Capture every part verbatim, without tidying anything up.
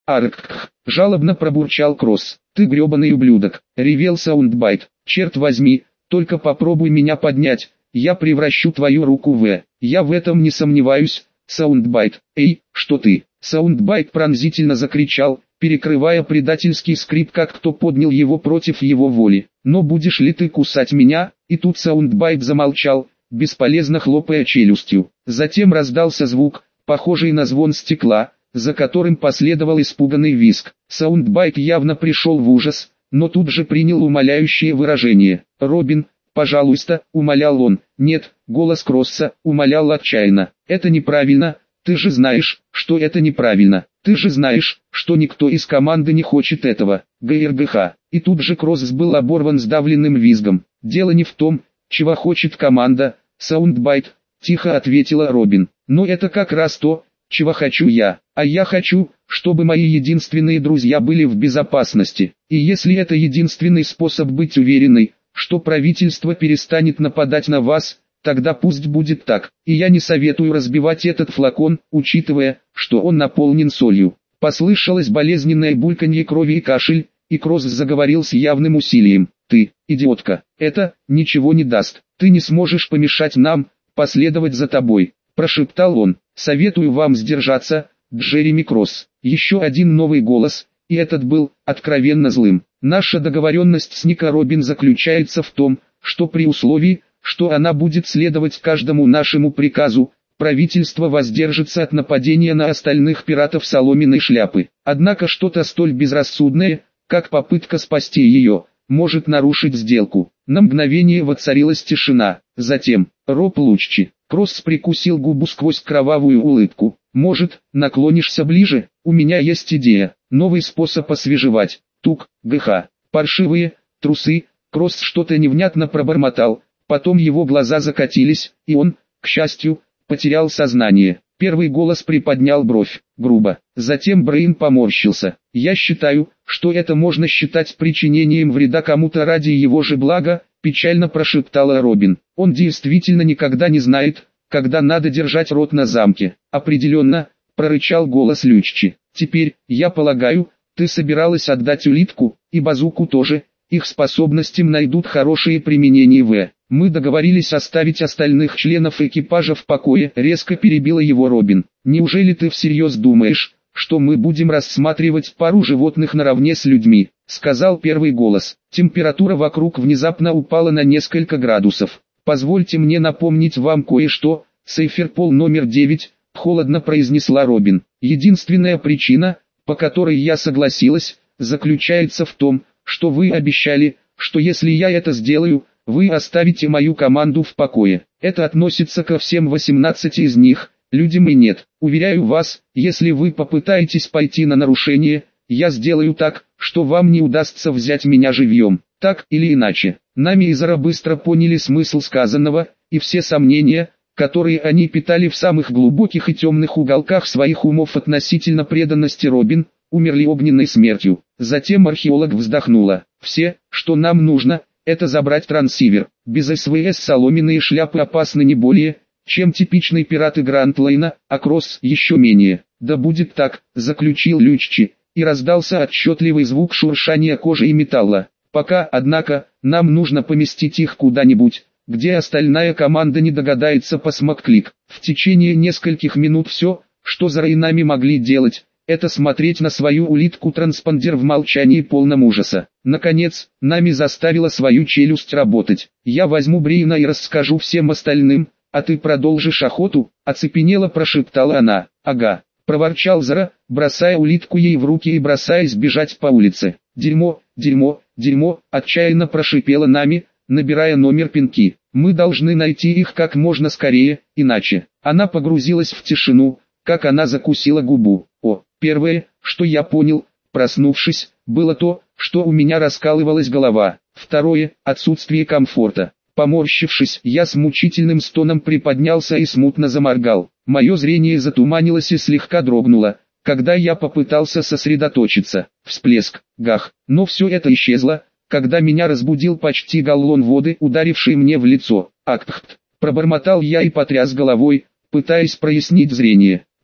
Арк, жалобно пробурчал Кросс. Ты гребаный ублюдок, ревел Саундбайт. Черт возьми, только попробуй меня поднять, я превращу твою руку в... Я в этом не сомневаюсь, Саундбайт. Эй, что ты? Саундбайт пронзительно закричал, перекрывая предательский скрип, как кто поднял его против его воли. Но будешь ли ты кусать меня? И тут Саундбайт замолчал, бесполезно хлопая челюстью. Затем раздался звук, похожий на звон стекла, за которым последовал испуганный визг. Саундбайт явно пришел в ужас, но тут же принял умоляющее выражение. «Робин, пожалуйста», — умолял он. «Нет», — голос Кросса умолял отчаянно. «Это неправильно, ты же знаешь, что это неправильно. Ты же знаешь, что никто из команды не хочет этого. ГРГХ». И тут же Кросс был оборван сдавленным визгом. «Дело не в том, чего хочет команда, Саундбайт», — тихо ответила Робин. «Но это как раз то, чего хочу я. А я хочу, чтобы мои единственные друзья были в безопасности. И если это единственный способ быть уверенной, что правительство перестанет нападать на вас, тогда пусть будет так. И я не советую разбивать этот флакон, учитывая, что он наполнен солью». Послышалось болезненное бульканье крови и кашель, и Кросс заговорил с явным усилием. «Ты, идиотка, это ничего не даст. Ты не сможешь помешать нам последовать за тобой», — прошептал он. «Советую вам сдержаться, Джереми Кросс». Еще один новый голос, и этот был откровенно злым. «Наша договоренность с Ника Робин заключается в том, что при условии, что она будет следовать каждому нашему приказу, правительство воздержится от нападения на остальных пиратов соломенной шляпы. Однако что-то столь безрассудное, как попытка спасти ее, может нарушить сделку». На мгновение воцарилась тишина. Затем, «Роб Луччи». Кросс прикусил губу сквозь кровавую улыбку. «Может, наклонишься ближе? У меня есть идея. Новый способ освежевать. Тук, ГХ. Паршивые, трусы». Кросс что-то невнятно пробормотал. Потом его глаза закатились, и он, к счастью, потерял сознание. Первый голос приподнял бровь, грубо. Затем Брейн поморщился. «Я считаю, что это можно считать причинением вреда кому-то ради его же блага», печально прошептала Робин. «Он действительно никогда не знает, когда надо держать рот на замке». «Определенно», прорычал голос Люччи. «Теперь, я полагаю, ты собиралась отдать улитку, и базуку тоже, их способностям найдут хорошее применение в... Мы договорились оставить остальных членов экипажа в покое», резко перебила его Робин. «Неужели ты всерьез думаешь, что мы будем рассматривать пару животных наравне с людьми?» Сказал первый голос. Температура вокруг внезапно упала на несколько градусов. «Позвольте мне напомнить вам кое-что, Сейферпол номер девять», холодно произнесла Робин. «Единственная причина, по которой я согласилась, заключается в том, что вы обещали, что если я это сделаю, вы оставите мою команду в покое. Это относится ко всем восемнадцати из них, людям и нет. Уверяю вас, если вы попытаетесь пойти на нарушение, я сделаю так, что вам не удастся взять меня живьем». Так или иначе, Нами и Зара быстро поняли смысл сказанного, и все сомнения, которые они питали в самых глубоких и темных уголках своих умов относительно преданности Робин, умерли огненной смертью. Затем археолог вздохнула. «Все, что нам нужно, это забрать трансивер. Без СВС соломенные шляпы опасны не более, чем типичные пираты Грантлейна, а Кросс еще менее». «Да будет так», заключил Люччи, и раздался отчетливый звук шуршания кожи и металла. «Пока, однако, нам нужно поместить их куда-нибудь, где остальная команда не догадается посмоклик». В течение нескольких минут все, что Зара и Нами могли делать, это смотреть на свою улитку-транспондер в молчании полном ужаса. Наконец, Нами заставила свою челюсть работать. «Я возьму Брейна и расскажу всем остальным, а ты продолжишь охоту», оцепенело прошептала она. «Ага», проворчал Зара, бросая улитку ей в руки и бросаясь бежать по улице. «Дерьмо, дерьмо, дерьмо», отчаянно прошипела Нами, набирая номер Пинки. «Мы должны найти их как можно скорее, иначе». Она погрузилась в тишину, как она закусила губу. О, первое, что я понял, проснувшись, было то, что у меня раскалывалась голова. Второе, отсутствие комфорта. Поморщившись, я с мучительным стоном приподнялся и смутно заморгал. Мое зрение затуманилось и слегка дрогнуло, когда я попытался сосредоточиться. Всплеск, гах, но все это исчезло, когда меня разбудил почти галлон воды, ударивший мне в лицо. «Акт!» пробормотал я и потряс головой, пытаясь прояснить зрение.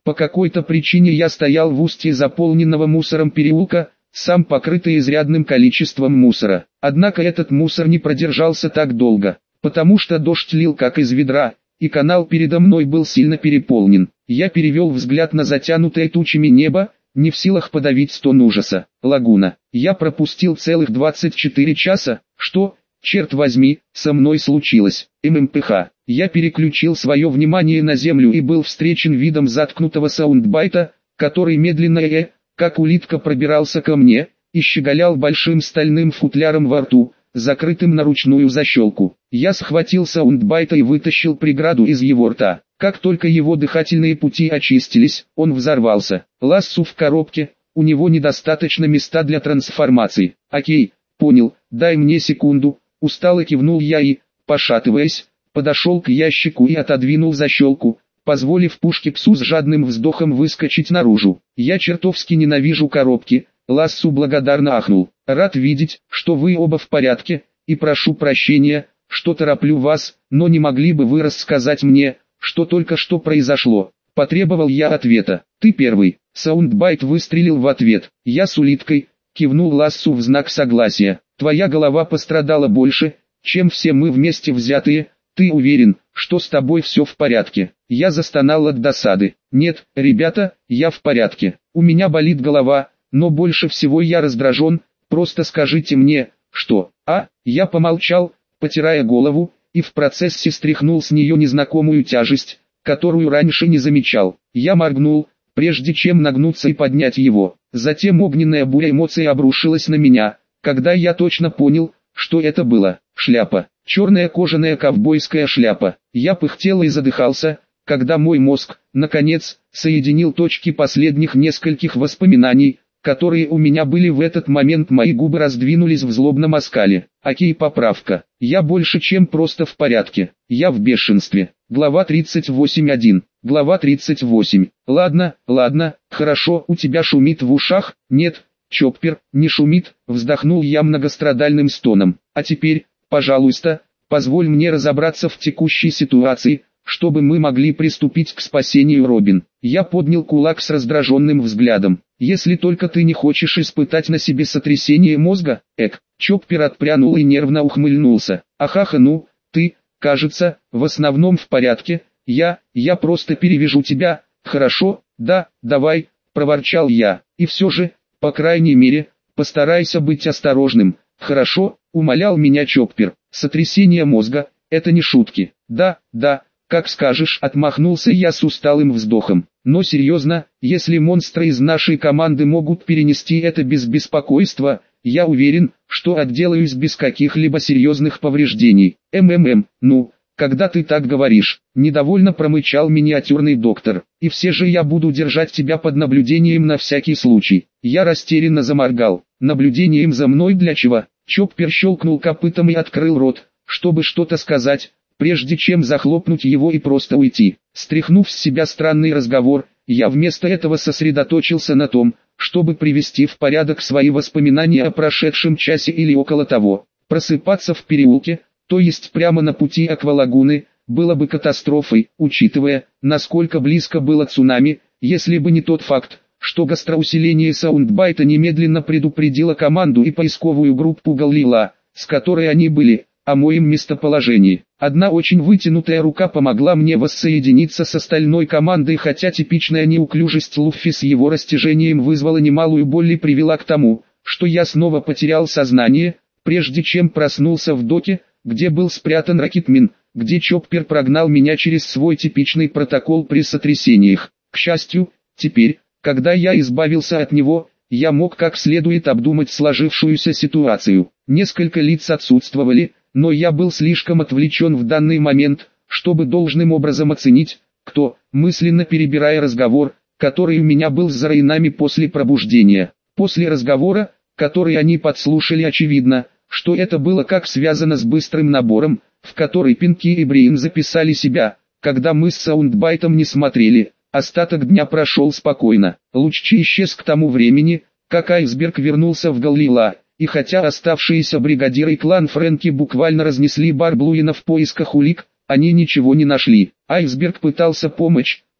По какой-то причине я стоял в устье заполненного мусором переулка, сам покрытый изрядным количеством мусора. Однако этот мусор не продержался так долго, потому что дождь лил как из ведра, и канал передо мной был сильно переполнен. Я перевел взгляд на затянутое тучами небо, не в силах подавить стон ужаса. Лагуна. Я пропустил целых двадцать четыре часа, что, черт возьми, со мной случилось. ММПХ. Я переключил свое внимание на землю и был встречен видом заткнутого саундбайта, который медленно и, как улитка, пробирался ко мне, и щеголял большим стальным футляром во рту, закрытым на ручную защелку. Я схватил саундбайта и вытащил преграду из его рта. Как только его дыхательные пути очистились, он взорвался. Лассу в коробке, у него недостаточно места для трансформации. Окей, понял, дай мне секунду, устало кивнул я и, пошатываясь, подошел к ящику и отодвинул защелку, позволив пушке-псу с жадным вздохом выскочить наружу. Я чертовски ненавижу коробки. Лассу благодарно ахнул. Рад видеть, что вы оба в порядке, и прошу прощения, что тороплю вас, но не могли бы вы рассказать мне, что только что произошло? Потребовал я ответа. Ты первый. Саундбайт выстрелил в ответ. Я с улиткой, кивнул Лассу в знак согласия. Твоя голова пострадала больше, чем все мы вместе взятые. Ты уверен, что с тобой все в порядке? Я застонал от досады. Нет, ребята, я в порядке. У меня болит голова, но больше всего я раздражен. Просто скажите мне, что... А, я помолчал, потирая голову, и в процессе стряхнул с нее незнакомую тяжесть, которую раньше не замечал. Я моргнул, прежде чем нагнуться и поднять его. Затем огненная буря эмоций обрушилась на меня, когда я точно понял, что это было. Шляпа. Черная кожаная ковбойская шляпа. Я пыхтел и задыхался, когда мой мозг, наконец, соединил точки последних нескольких воспоминаний, которые у меня были в этот момент. Мои губы раздвинулись в злобном оскале. Окей, поправка. Я больше чем просто в порядке. Я в бешенстве. Глава тридцать восемь точка один. Глава тридцать восемь. Ладно, ладно, хорошо, у тебя шумит в ушах? Нет, Чоппер, не шумит, вздохнул я многострадальным стоном. А теперь, пожалуйста, позволь мне разобраться в текущей ситуации, чтобы мы могли приступить к спасению Робин. Я поднял кулак с раздраженным взглядом. Если только ты не хочешь испытать на себе сотрясение мозга, эк. Чоппер отпрянул и нервно ухмыльнулся. Ахаха, ну, ты, кажется, в основном в порядке. Я, я просто перевяжу тебя, хорошо, да, давай, проворчал я. И все же, по крайней мере, постарайся быть осторожным, хорошо, умолял меня Чоппер. Сотрясение мозга, это не шутки. Да, да, как скажешь, отмахнулся я с усталым вздохом. Но серьезно, если монстры из нашей команды могут перенести это без беспокойства, я уверен, что отделаюсь без каких-либо серьезных повреждений. МММ, ну, когда ты так говоришь, недовольно промычал миниатюрный доктор. И все же я буду держать тебя под наблюдением на всякий случай. Я растерянно заморгал. Наблюдением за мной для чего? Чоппер щелкнул копытом и открыл рот, чтобы что-то сказать, прежде чем захлопнуть его и просто уйти. Стряхнув с себя странный разговор, я вместо этого сосредоточился на том, чтобы привести в порядок свои воспоминания о прошедшем часе или около того. Просыпаться в переулке, то есть прямо на пути Аквалагуны, было бы катастрофой, учитывая, насколько близко было цунами, если бы не тот факт, что гастроусиление саундбайта немедленно предупредило команду и поисковую группу Галлила, с которой они были, о моем местоположении. Одна очень вытянутая рука помогла мне воссоединиться с остальной командой, хотя типичная неуклюжесть Луффи с его растяжением вызвала немалую боль и привела к тому, что я снова потерял сознание, прежде чем проснулся в доке, где был спрятан Рокетмен, где Чоппер прогнал меня через свой типичный протокол при сотрясениях. К счастью, теперь, когда я избавился от него, я мог как следует обдумать сложившуюся ситуацию. Несколько лиц отсутствовали, но я был слишком отвлечен в данный момент, чтобы должным образом оценить, кто, мысленно перебирая разговор, который у меня был с Зарайнами после пробуждения. После разговора, который они подслушали, очевидно, что это было как связано с быстрым набором, в который Пинки и Брейн записали себя, когда мы с Саундбайтом не смотрели. Остаток дня прошел спокойно. Луччи исчез к тому времени, как Айсберг вернулся в Галлила, и хотя оставшиеся бригадиры и клан Фрэнки буквально разнесли бар Блуина в поисках улик, они ничего не нашли. Айсберг пытался помочь,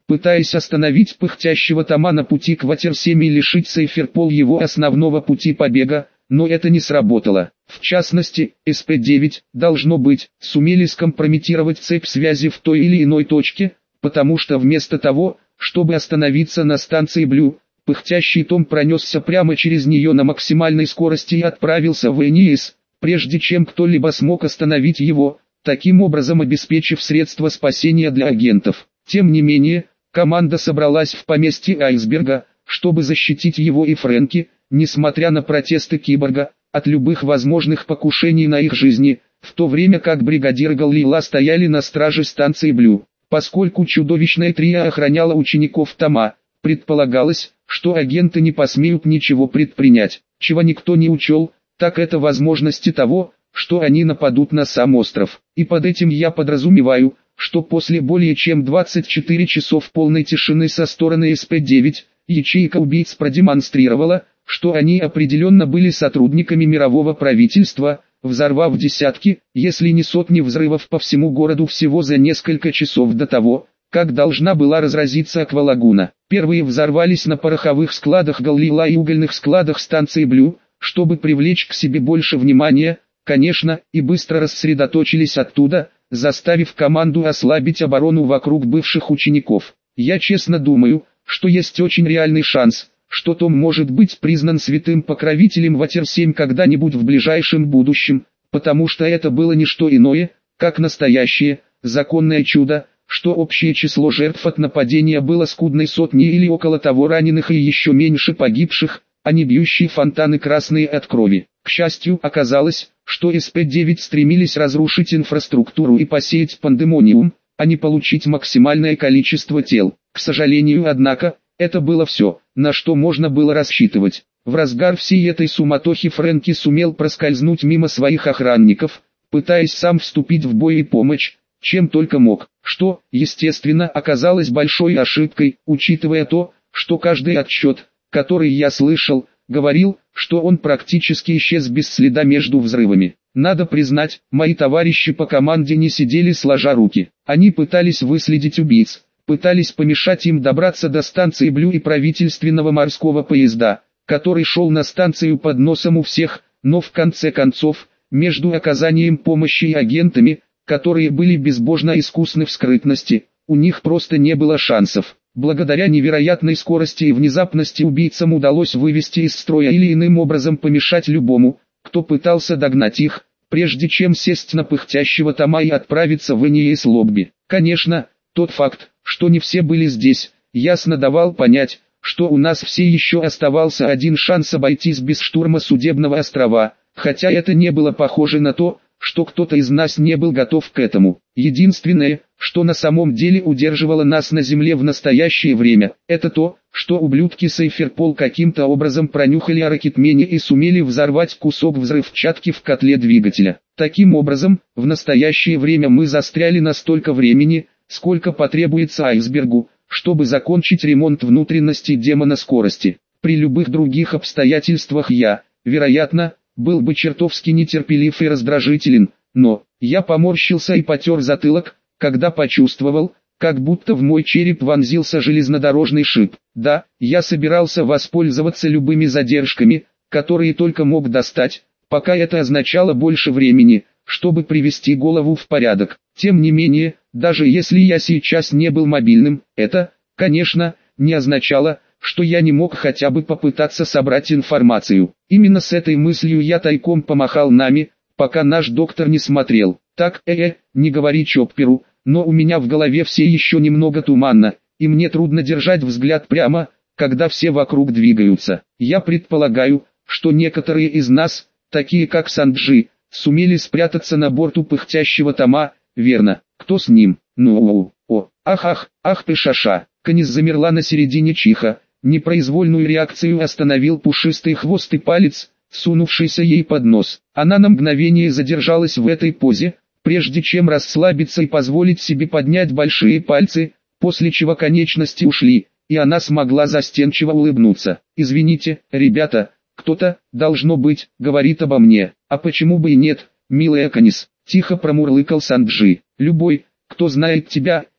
пытаясь остановить пыхтящего Тома на пути к Ватер семь и лишить Сейферпол его основного пути побега, но это не сработало. В частности, эс пэ девять, должно быть, сумели скомпрометировать цепь связи в той или иной точке, потому что вместо того, чтобы остановиться на станции Блю, пыхтящий Том пронесся прямо через нее на максимальной скорости и отправился в Энис, прежде чем кто-либо смог остановить его, таким образом обеспечив средства спасения для агентов. Тем не менее, команда собралась в поместье Айсберга, чтобы защитить его и Фрэнки, несмотря на протесты Киборга, от любых возможных покушений на их жизни, в то время как бригадир Галлила стояли на страже станции Блю. Поскольку чудовищное трио охраняло учеников Тома, предполагалось, что агенты не посмеют ничего предпринять. Чего никто не учел, так это возможности того, что они нападут на сам остров. И под этим я подразумеваю, что после более чем двадцати четырёх часов полной тишины со стороны эс пэ девять, ячейка убийц продемонстрировала, что они определенно были сотрудниками мирового правительства, взорвав десятки, если не сотни взрывов по всему городу всего за несколько часов до того, как должна была разразиться Аквалагуна. Первые взорвались на пороховых складах Галлила и угольных складах станции Блю, чтобы привлечь к себе больше внимания, конечно, и быстро рассредоточились оттуда, заставив команду ослабить оборону вокруг бывших учеников. Я честно думаю, что есть очень реальный шанс, что Том может быть признан святым покровителем Ватер семь когда-нибудь в ближайшем будущем, потому что это было не что иное, как настоящее, законное чудо, что общее число жертв от нападения было скудной сотней или около того раненых и еще меньше погибших, а не бьющие фонтаны красные от крови. К счастью, оказалось, что эс пэ девять стремились разрушить инфраструктуру и посеять пандемониум, а не получить максимальное количество тел. К сожалению, однако, это было все, на что можно было рассчитывать. В разгар всей этой суматохи Фрэнки сумел проскользнуть мимо своих охранников, пытаясь сам вступить в бой и помочь, чем только мог, что, естественно, оказалось большой ошибкой, учитывая то, что каждый отсчет, который я слышал, говорил, что он практически исчез без следа между взрывами. Надо признать, мои товарищи по команде не сидели сложа руки. Они пытались выследить убийц, пытались помешать им добраться до станции Блю и правительственного морского поезда, который шел на станцию под носом у всех, но в конце концов, между оказанием помощи и агентами, которые были безбожно искусны в скрытности, у них просто не было шансов. Благодаря невероятной скорости и внезапности убийцам удалось вывести из строя или иным образом помешать любому, кто пытался догнать их, прежде чем сесть на пыхтящего Тома и отправиться в Энис лобби. Конечно, тот факт, что не все были здесь, ясно давал понять, что у нас все еще оставался один шанс обойтись без штурма судебного острова, хотя это не было похоже на то, что кто-то из нас не был готов к этому. Единственное, что на самом деле удерживало нас на земле в настоящее время, это то, что ублюдки Сейферпол каким-то образом пронюхали о Рокетмене и сумели взорвать кусок взрывчатки в котле двигателя. Таким образом, в настоящее время мы застряли на столько времени, сколько потребуется Айсбергу, чтобы закончить ремонт внутренностей демона скорости. При любых других обстоятельствах я, вероятно, был бы чертовски нетерпелив и раздражителен, но я поморщился и потер затылок, когда почувствовал, как будто в мой череп вонзился железнодорожный шип. Да, я собирался воспользоваться любыми задержками, которые только мог достать, пока это означало больше времени, чтобы привести голову в порядок. Тем не менее, даже если я сейчас не был мобильным, это, конечно, не означало, что я не мог хотя бы попытаться собрать информацию. Именно с этой мыслью я тайком помахал нами, пока наш доктор не смотрел. Так, э-э, не говори Чопперу, но у меня в голове все еще немного туманно, и мне трудно держать взгляд прямо, когда все вокруг двигаются. Я предполагаю, что некоторые из нас, такие как Санджи, сумели спрятаться на борту пыхтящего Тома, верно? Кто с ним? Ну, о, ах-ах, ах ты шаша. Канис замерла на середине чиха. Непроизвольную реакцию остановил пушистый хвост и палец, сунувшийся ей под нос. Она на мгновение задержалась в этой позе, прежде чем расслабиться и позволить себе поднять большие пальцы, после чего конечности ушли, и она смогла застенчиво улыбнуться. «Извините, ребята, кто-то, должно быть, говорит обо мне, а почему бы и нет, милая Канис?» Тихо промурлыкал Санджи. «Любой, кто знает тебя,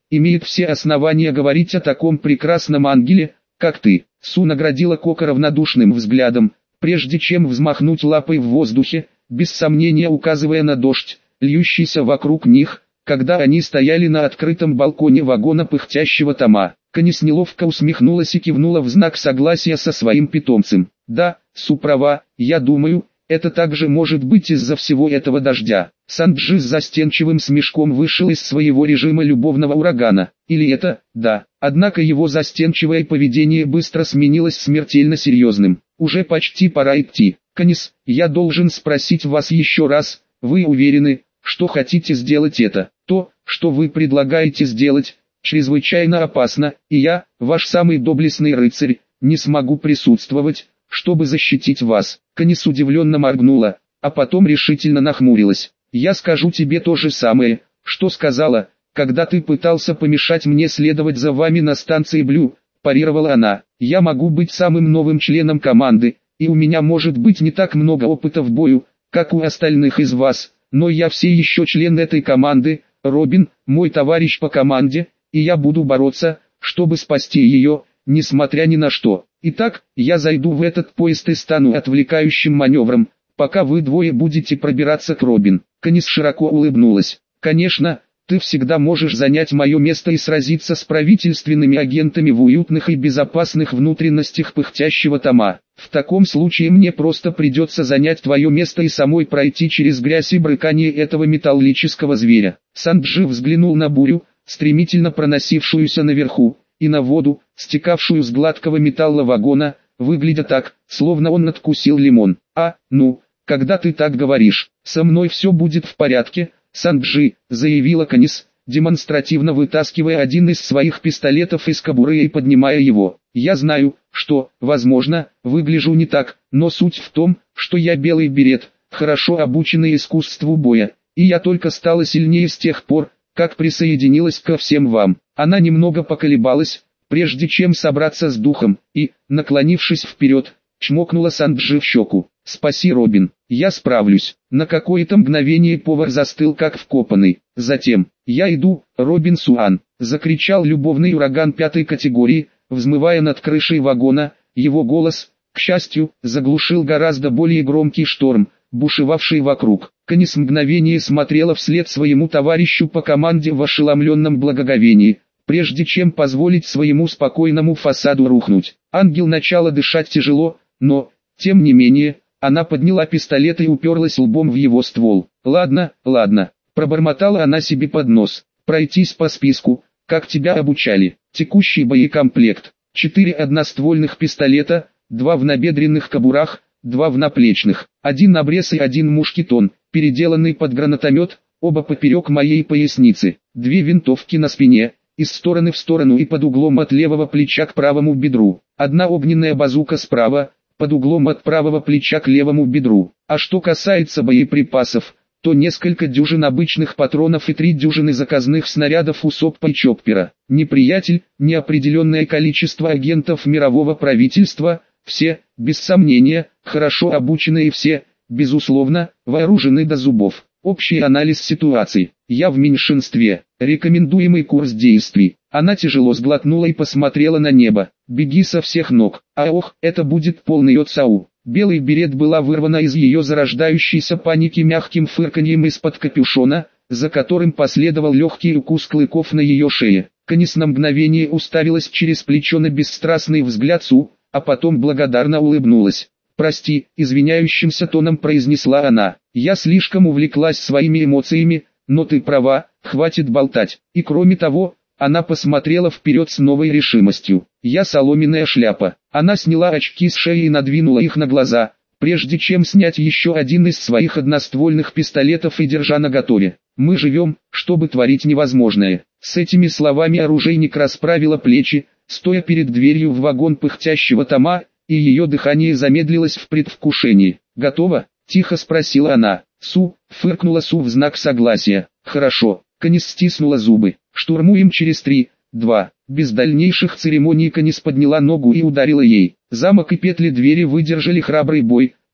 имеет все основания говорить о таком прекрасном ангеле, как ты. Су наградила Кока равнодушным взглядом, прежде чем взмахнуть лапой в воздухе, без сомнения указывая на дождь, льющийся вокруг них, когда они стояли на открытом балконе вагона пыхтящего Тома. Канис неловко усмехнулась и кивнула в знак согласия со своим питомцем. «Да, Су права, я думаю, это также может быть из-за всего этого дождя». Санджи с застенчивым смешком вышел из своего режима любовного урагана. Или это, да. Однако его застенчивое поведение быстро сменилось смертельно серьезным. «Уже почти пора идти. Канис, я должен спросить вас еще раз, вы уверены, что хотите сделать это? То, что вы предлагаете сделать, чрезвычайно опасно, и я, ваш самый доблестный рыцарь, не смогу присутствовать, чтобы защитить вас». Канис удивленно моргнула, а потом решительно нахмурилась. «Я скажу тебе то же самое, что сказала, когда ты пытался помешать мне следовать за вами на станции Блю», парировала она. «Я могу быть самым новым членом команды, и у меня может быть не так много опыта в бою, как у остальных из вас, но я все еще член этой команды, Робин, мой товарищ по команде, и я буду бороться, чтобы спасти ее, несмотря ни на что. Итак, я зайду в этот поезд и стану отвлекающим маневром, пока вы двое будете пробираться к Робин». Канис широко улыбнулась. «Конечно, ты всегда можешь занять мое место и сразиться с правительственными агентами в уютных и безопасных внутренностях пыхтящего Тома. В таком случае мне просто придется занять твое место и самой пройти через грязь и брыкание этого металлического зверя». Санджи взглянул на бурю, стремительно проносившуюся наверху, и на воду, стекавшую с гладкого металла вагона, выглядя так, словно он надкусил лимон. «А, ну, когда ты так говоришь, со мной все будет в порядке, Санджи», заявила Канис, демонстративно вытаскивая один из своих пистолетов из кобуры и поднимая его. «Я знаю, что, возможно, выгляжу не так, но суть в том, что я белый берет, хорошо обученный искусству боя, и я только стала сильнее с тех пор, как присоединилась ко всем вам». Она немного поколебалась, прежде чем собраться с духом, и, наклонившись вперед, чмокнула Санджи в щеку. «Спаси, Робин, я справлюсь». На какое-то мгновение повар застыл как вкопанный. Затем, «Я иду, Робин Суан», закричал любовный ураган пятой категории, взмывая над крышей вагона. Его голос, к счастью, заглушил гораздо более громкий шторм, бушевавший вокруг. Канис мгновение смотрела вслед своему товарищу по команде в ошеломленном благоговении, прежде чем позволить своему спокойному фасаду рухнуть. Ангел начала дышать тяжело, но, тем не менее, она подняла пистолет и уперлась лбом в его ствол. «Ладно, ладно», пробормотала она себе под нос. «Пройтись по списку, как тебя обучали. Текущий боекомплект. Четыре одноствольных пистолета, два в набедренных кобурах, два в наплечных, один обрез и один мушкетон, переделанный под гранатомет, оба поперек моей поясницы, две винтовки на спине, из стороны в сторону и под углом от левого плеча к правому бедру, одна огненная базука справа, под углом от правого плеча к левому бедру. А что касается боеприпасов, то несколько дюжин обычных патронов и три дюжины заказных снарядов у Соппа и Чоппера. Неприятель, неопределенное количество агентов мирового правительства, все, без сомнения, хорошо обучены и все, безусловно, вооружены до зубов. Общий анализ ситуации. Я в меньшинстве. Рекомендуемый курс действий. Она тяжело сглотнула и посмотрела на небо. Беги со всех ног. А ох, это будет полный отсау. Белый берет была вырвана из ее зарождающейся паники мягким фырканьем из-под капюшона, за которым последовал легкий укус клыков на ее шее. Канис на мгновение уставилась через плечо на бесстрастный взгляд Су, а потом благодарно улыбнулась. «Прости», — извиняющимся тоном произнесла она. «Я слишком увлеклась своими эмоциями, но ты права, хватит болтать». И кроме того, она посмотрела вперед с новой решимостью. «Я соломенная шляпа». Она сняла очки с шеи и надвинула их на глаза, прежде чем снять еще один из своих одноствольных пистолетов и держа наготове. «Мы живем, чтобы творить невозможное». С этими словами оружейник расправила плечи, стоя перед дверью в вагон пыхтящего Тома, и ее дыхание замедлилось в предвкушении. «Готово?» – тихо спросила она. «Су», – фыркнула Су в знак согласия. «Хорошо». Канис стиснула зубы. «Штурмуем через три, два». Без дальнейших церемоний Канис подняла ногу и ударила ей. Замок и петли двери выдержали храбрый бой,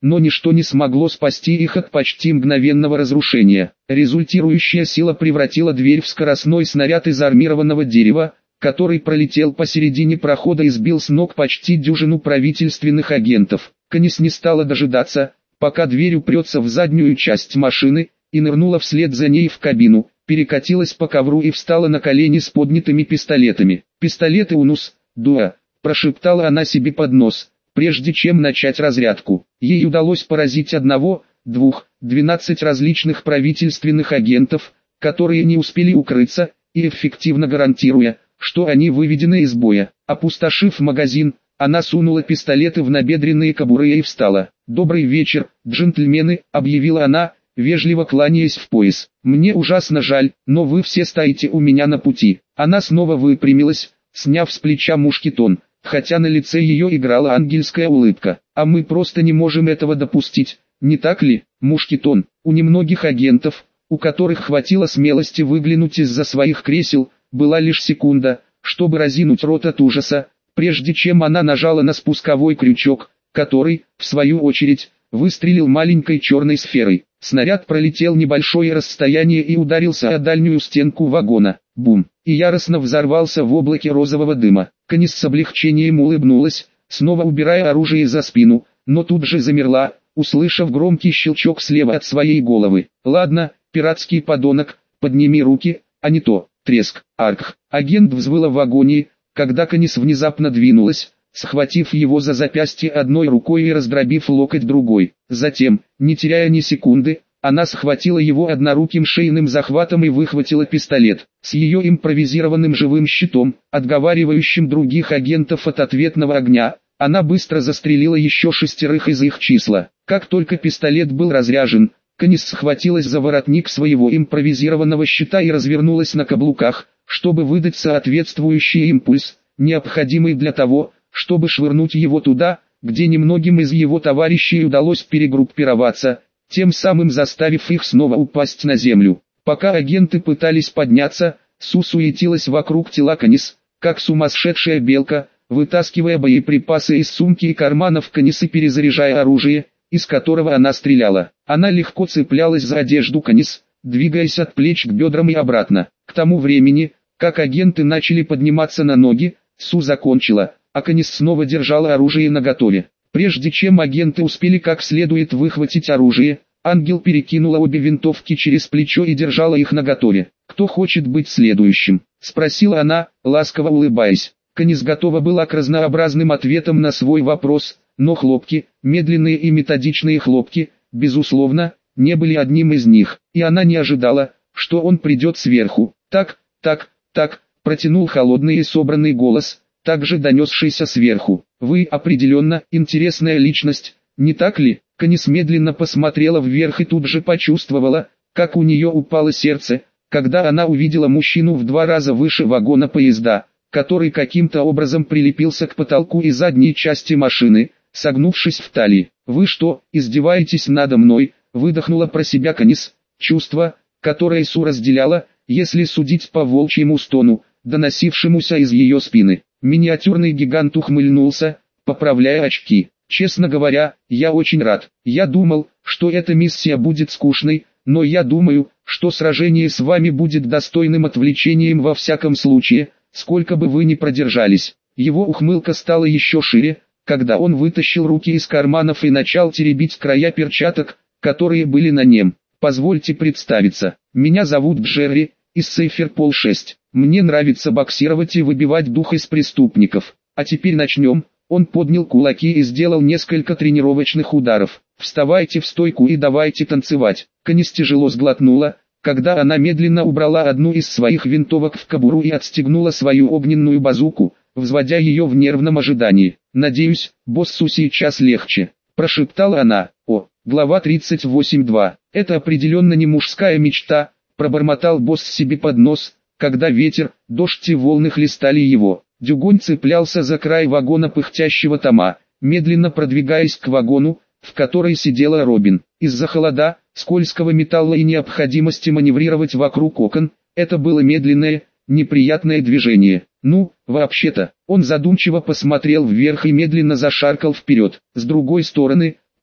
но ничто не смогло спасти их от почти мгновенного разрушения. Результирующая сила превратила дверь в скоростной снаряд из армированного дерева, который пролетел посередине прохода и сбил с ног почти дюжину правительственных агентов. Канис не стала дожидаться, пока дверь упрется в заднюю часть машины, и нырнула вслед за ней в кабину, перекатилась по ковру и встала на колени с поднятыми пистолетами. «Пистолеты Унус, дуа», – прошептала она себе под нос, прежде чем начать разрядку. Ей удалось поразить одного, двух, двенадцать различных правительственных агентов, которые не успели укрыться, и эффективно гарантируя, что они выведены из боя. Опустошив магазин, она сунула пистолеты в набедренные кобуры и встала. «Добрый вечер, джентльмены», — объявила она, вежливо кланяясь в пояс. «Мне ужасно жаль, но вы все стоите у меня на пути». Она снова выпрямилась, сняв с плеча мушкетон, хотя на лице ее играла ангельская улыбка. «А мы просто не можем этого допустить, не так ли?» Мушкетон. У немногих агентов, у которых хватило смелости выглянуть из-за своих кресел, была лишь секунда, чтобы разинуть рот от ужаса, прежде чем она нажала на спусковой крючок, который, в свою очередь, выстрелил маленькой черной сферой. Снаряд пролетел небольшое расстояние и ударился о дальнюю стенку вагона. Бум! И яростно взорвался в облаке розового дыма. Канис с облегчением улыбнулась, снова убирая оружие за спину, но тут же замерла, услышав громкий щелчок слева от своей головы. «Ладно, пиратский подонок, подними руки, а не то». Треск. Арх. Агент взвыла в агонии, когда Канис внезапно двинулась, схватив его за запястье одной рукой и раздробив локоть другой. Затем, не теряя ни секунды, она схватила его одноруким шейным захватом и выхватила пистолет. С ее импровизированным живым щитом, отговаривающим других агентов от ответного огня, она быстро застрелила еще шестерых из их числа. Как только пистолет был разряжен, Канис схватилась за воротник своего импровизированного щита и развернулась на каблуках, чтобы выдать соответствующий импульс, необходимый для того, чтобы швырнуть его туда, где немногим из его товарищей удалось перегруппироваться, тем самым заставив их снова упасть на землю. Пока агенты пытались подняться, Су суетилась вокруг тела Канис, как сумасшедшая белка, вытаскивая боеприпасы из сумки и карманов Канис и перезаряжая оружие, из которого она стреляла. Она легко цеплялась за одежду Канис, двигаясь от плеч к бедрам и обратно. К тому времени, как агенты начали подниматься на ноги, Су закончила, а Канис снова держала оружие наготове. Прежде чем агенты успели как следует выхватить оружие, ангел перекинула обе винтовки через плечо и держала их наготове. «Кто хочет быть следующим?» – спросила она, ласково улыбаясь. Канис готова была к разнообразным ответам на свой вопрос, но хлопки, медленные и методичные хлопки, безусловно, не были одним из них, и она не ожидала, что он придет сверху. «Так, так, так», – протянул холодный и собранный голос, также донесшийся сверху. «Вы определенно интересная личность, не так ли?» Канис медленно посмотрела вверх и тут же почувствовала, как у нее упало сердце, когда она увидела мужчину в два раза выше вагона поезда, который каким-то образом прилепился к потолку и задней части машины, согнувшись в талии. «Вы что, издеваетесь надо мной?» – выдохнула про себя Канис. Чувство, которое Су разделяла, если судить по волчьему стону, доносившемуся из ее спины. Миниатюрный гигант ухмыльнулся, поправляя очки. «Честно говоря, я очень рад. Я думал, что эта миссия будет скучной, но я думаю, что сражение с вами будет достойным отвлечением во всяком случае, сколько бы вы ни продержались». Его ухмылка стала еще шире, когда он вытащил руки из карманов и начал теребить края перчаток, которые были на нем. «Позвольте представиться. Меня зовут Джерри, из Сейферпол шесть. Мне нравится боксировать и выбивать дух из преступников. А теперь начнем». Он поднял кулаки и сделал несколько тренировочных ударов. «Вставайте в стойку и давайте танцевать». Канис тяжело сглотнула, когда она медленно убрала одну из своих винтовок в кобуру и отстегнула свою огненную базуку, взводя ее в нервном ожидании. «Надеюсь, боссу сейчас легче», – прошептала она. «О, глава тридцать восемь два. Это определенно не мужская мечта», – пробормотал босс себе под нос, когда ветер, дождь и волны хлестали его. Дюгонь цеплялся за край вагона пыхтящего Тома, медленно продвигаясь к вагону, в которой сидела Робин. Из-за холода, скользкого металла и необходимости маневрировать вокруг окон, это было медленное, неприятное движение. «Ну, вообще-то», он задумчиво посмотрел вверх и медленно зашаркал вперед. С другой стороны,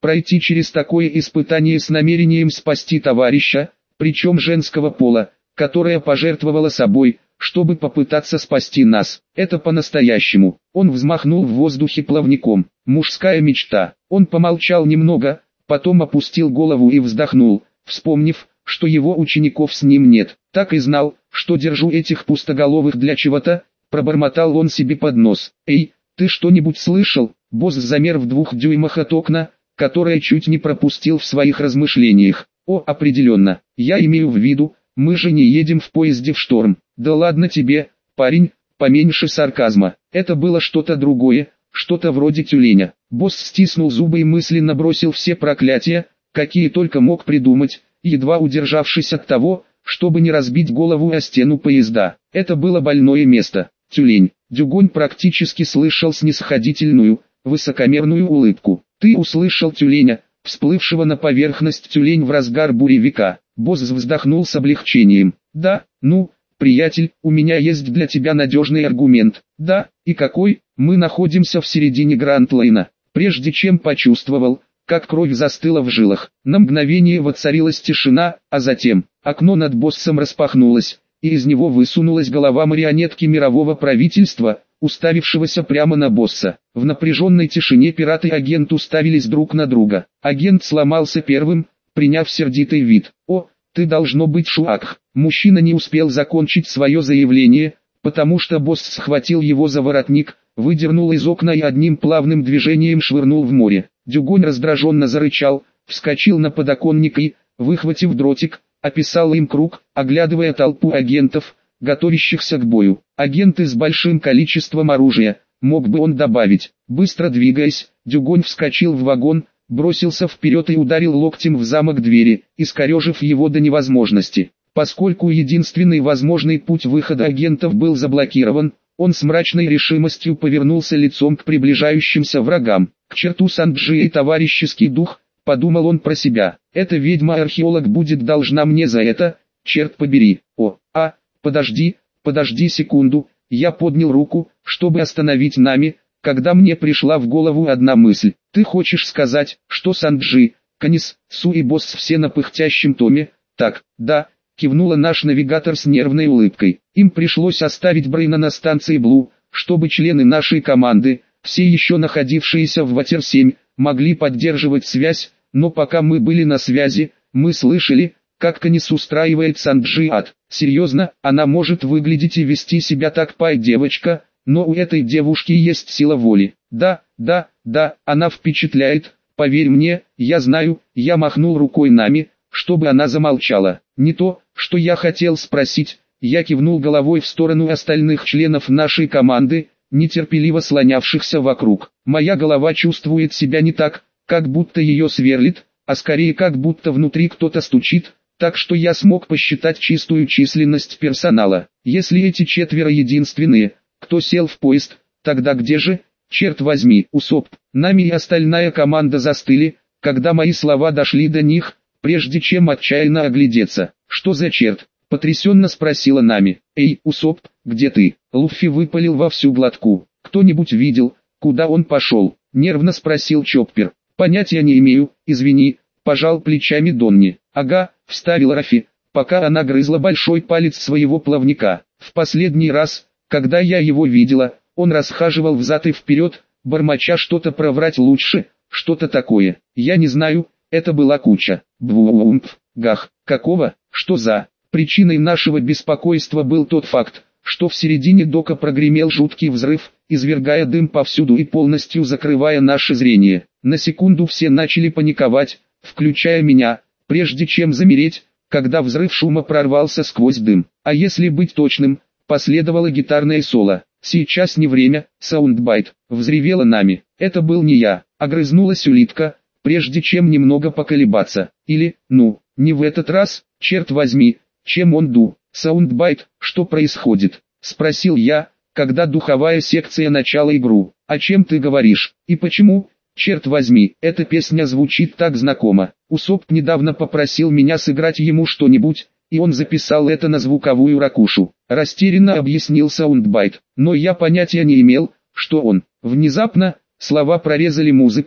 Пройти через такое испытание с намерением спасти товарища, причем женского пола, которая пожертвовала собой, чтобы попытаться спасти нас. Это по-настоящему. Он взмахнул в воздухе плавником. Мужская мечта. Он помолчал немного, потом опустил голову и вздохнул, вспомнив, что его учеников с ним нет. Так и знал, что держу этих пустоголовых для чего-то, пробормотал он себе под нос. Эй, ты что-нибудь слышал? Босс замер в двух дюймах от окна, которое чуть не пропустил в своих размышлениях. О, определенно, я имею в виду, мы же не едем в поезде в шторм. Да ладно тебе, парень, поменьше сарказма. Это было что-то другое, что-то вроде тюленя. Босс стиснул зубы и мысленно бросил все проклятия, какие только мог придумать, едва удержавшись от того, чтобы не разбить голову о стену поезда. Это было больное место. Тюлень. Дюгонь практически слышал снисходительную, высокомерную улыбку. Ты услышал тюленя, всплывшего на поверхность тюлень в разгар буревика. Босс вздохнул с облегчением. Да, ну, приятель, у меня есть для тебя надежный аргумент. Да, и какой? Мы находимся в середине Гранд-Лайна. Прежде чем почувствовал, как кровь застыла в жилах, на мгновение воцарилась тишина, а затем, окно над боссом распахнулось, и из него высунулась голова марионетки мирового правительства, уставившегося прямо на босса. В напряженной тишине пираты и агент уставились друг на друга. Агент сломался первым, приняв сердитый вид. «О, ты должно быть Шуакх». Мужчина не успел закончить свое заявление, потому что босс схватил его за воротник, выдернул из окна и одним плавным движением швырнул в море. Дюгонь раздраженно зарычал, вскочил на подоконник и, выхватив дротик, описал им круг, оглядывая толпу агентов, готовящихся к бою. Агенты с большим количеством оружия, мог бы он добавить. Быстро двигаясь, Дюгонь вскочил в вагон, бросился вперед и ударил локтем в замок двери, искорежив его до невозможности. Поскольку единственный возможный путь выхода агентов был заблокирован, он с мрачной решимостью повернулся лицом к приближающимся врагам. К черту Санджи и товарищеский дух, подумал он про себя. Эта ведьма-археолог будет должна мне за это, черт побери. О, а, подожди, подожди секунду. Я поднял руку, чтобы остановить Нами, когда мне пришла в голову одна мысль. Ты хочешь сказать, что Санджи, Канис, Су и босс все на пыхтящем томе? Так, да, кивнула наш навигатор с нервной улыбкой. Им пришлось оставить Брейна на станции Блу, чтобы члены нашей команды, все еще находившиеся в Ватер семь, могли поддерживать связь, но пока мы были на связи, мы слышали, как Канис устраивает Санджи ад. Серьезно, она может выглядеть и вести себя так, пай девочка, но у этой девушки есть сила воли. Да, да, да, она впечатляет, поверь мне, я знаю. Я махнул рукой Нами, чтобы она замолчала. Не то, что я хотел спросить, я кивнул головой в сторону остальных членов нашей команды, нетерпеливо слонявшихся вокруг. Моя голова чувствует себя не так, как будто ее сверлит, а скорее как будто внутри кто-то стучит, так что я смог посчитать чистую численность персонала. Если эти четверо единственные, кто сел в поезд, тогда где же, черт возьми, Усоп? Нами и остальная команда застыли, когда мои слова дошли до них, прежде чем отчаянно оглядеться. Что за черт? Потрясенно спросила Нами. Эй, Усоп, где ты? Луффи выпалил во всю глотку. Кто-нибудь видел, куда он пошел? Нервно спросил Чоппер. Понятия не имею, извини, пожал плечами Донни. Ага, вставил Рафи, пока она грызла большой палец своего плавника. В последний раз, когда я его видела, он расхаживал взад и вперед, бормоча что-то про врать лучше, что-то такое. Я не знаю, это была куча. Бвумпф, гах, какого, что за... Причиной нашего беспокойства был тот факт, что в середине дока прогремел жуткий взрыв, извергая дым повсюду и полностью закрывая наше зрение. На секунду все начали паниковать, включая меня, прежде чем замереть, когда взрыв шума прорвался сквозь дым. А если быть точным, последовало гитарное соло. Сейчас не время, саундбайт, взревела Нами. Это был не я, огрызнулась улитка, прежде чем немного поколебаться. Или, ну, не в этот раз, черт возьми. Чем он ду? Саундбайт, что происходит? Спросил я, когда духовая секция начала игру. О чем ты говоришь? И почему? Черт возьми, эта песня звучит так знакомо. Усоп недавно попросил меня сыграть ему что-нибудь, и он записал это на звуковую ракушу. Растерянно объяснил Саундбайт, но я понятия не имел, что он. Внезапно, слова прорезали музыку,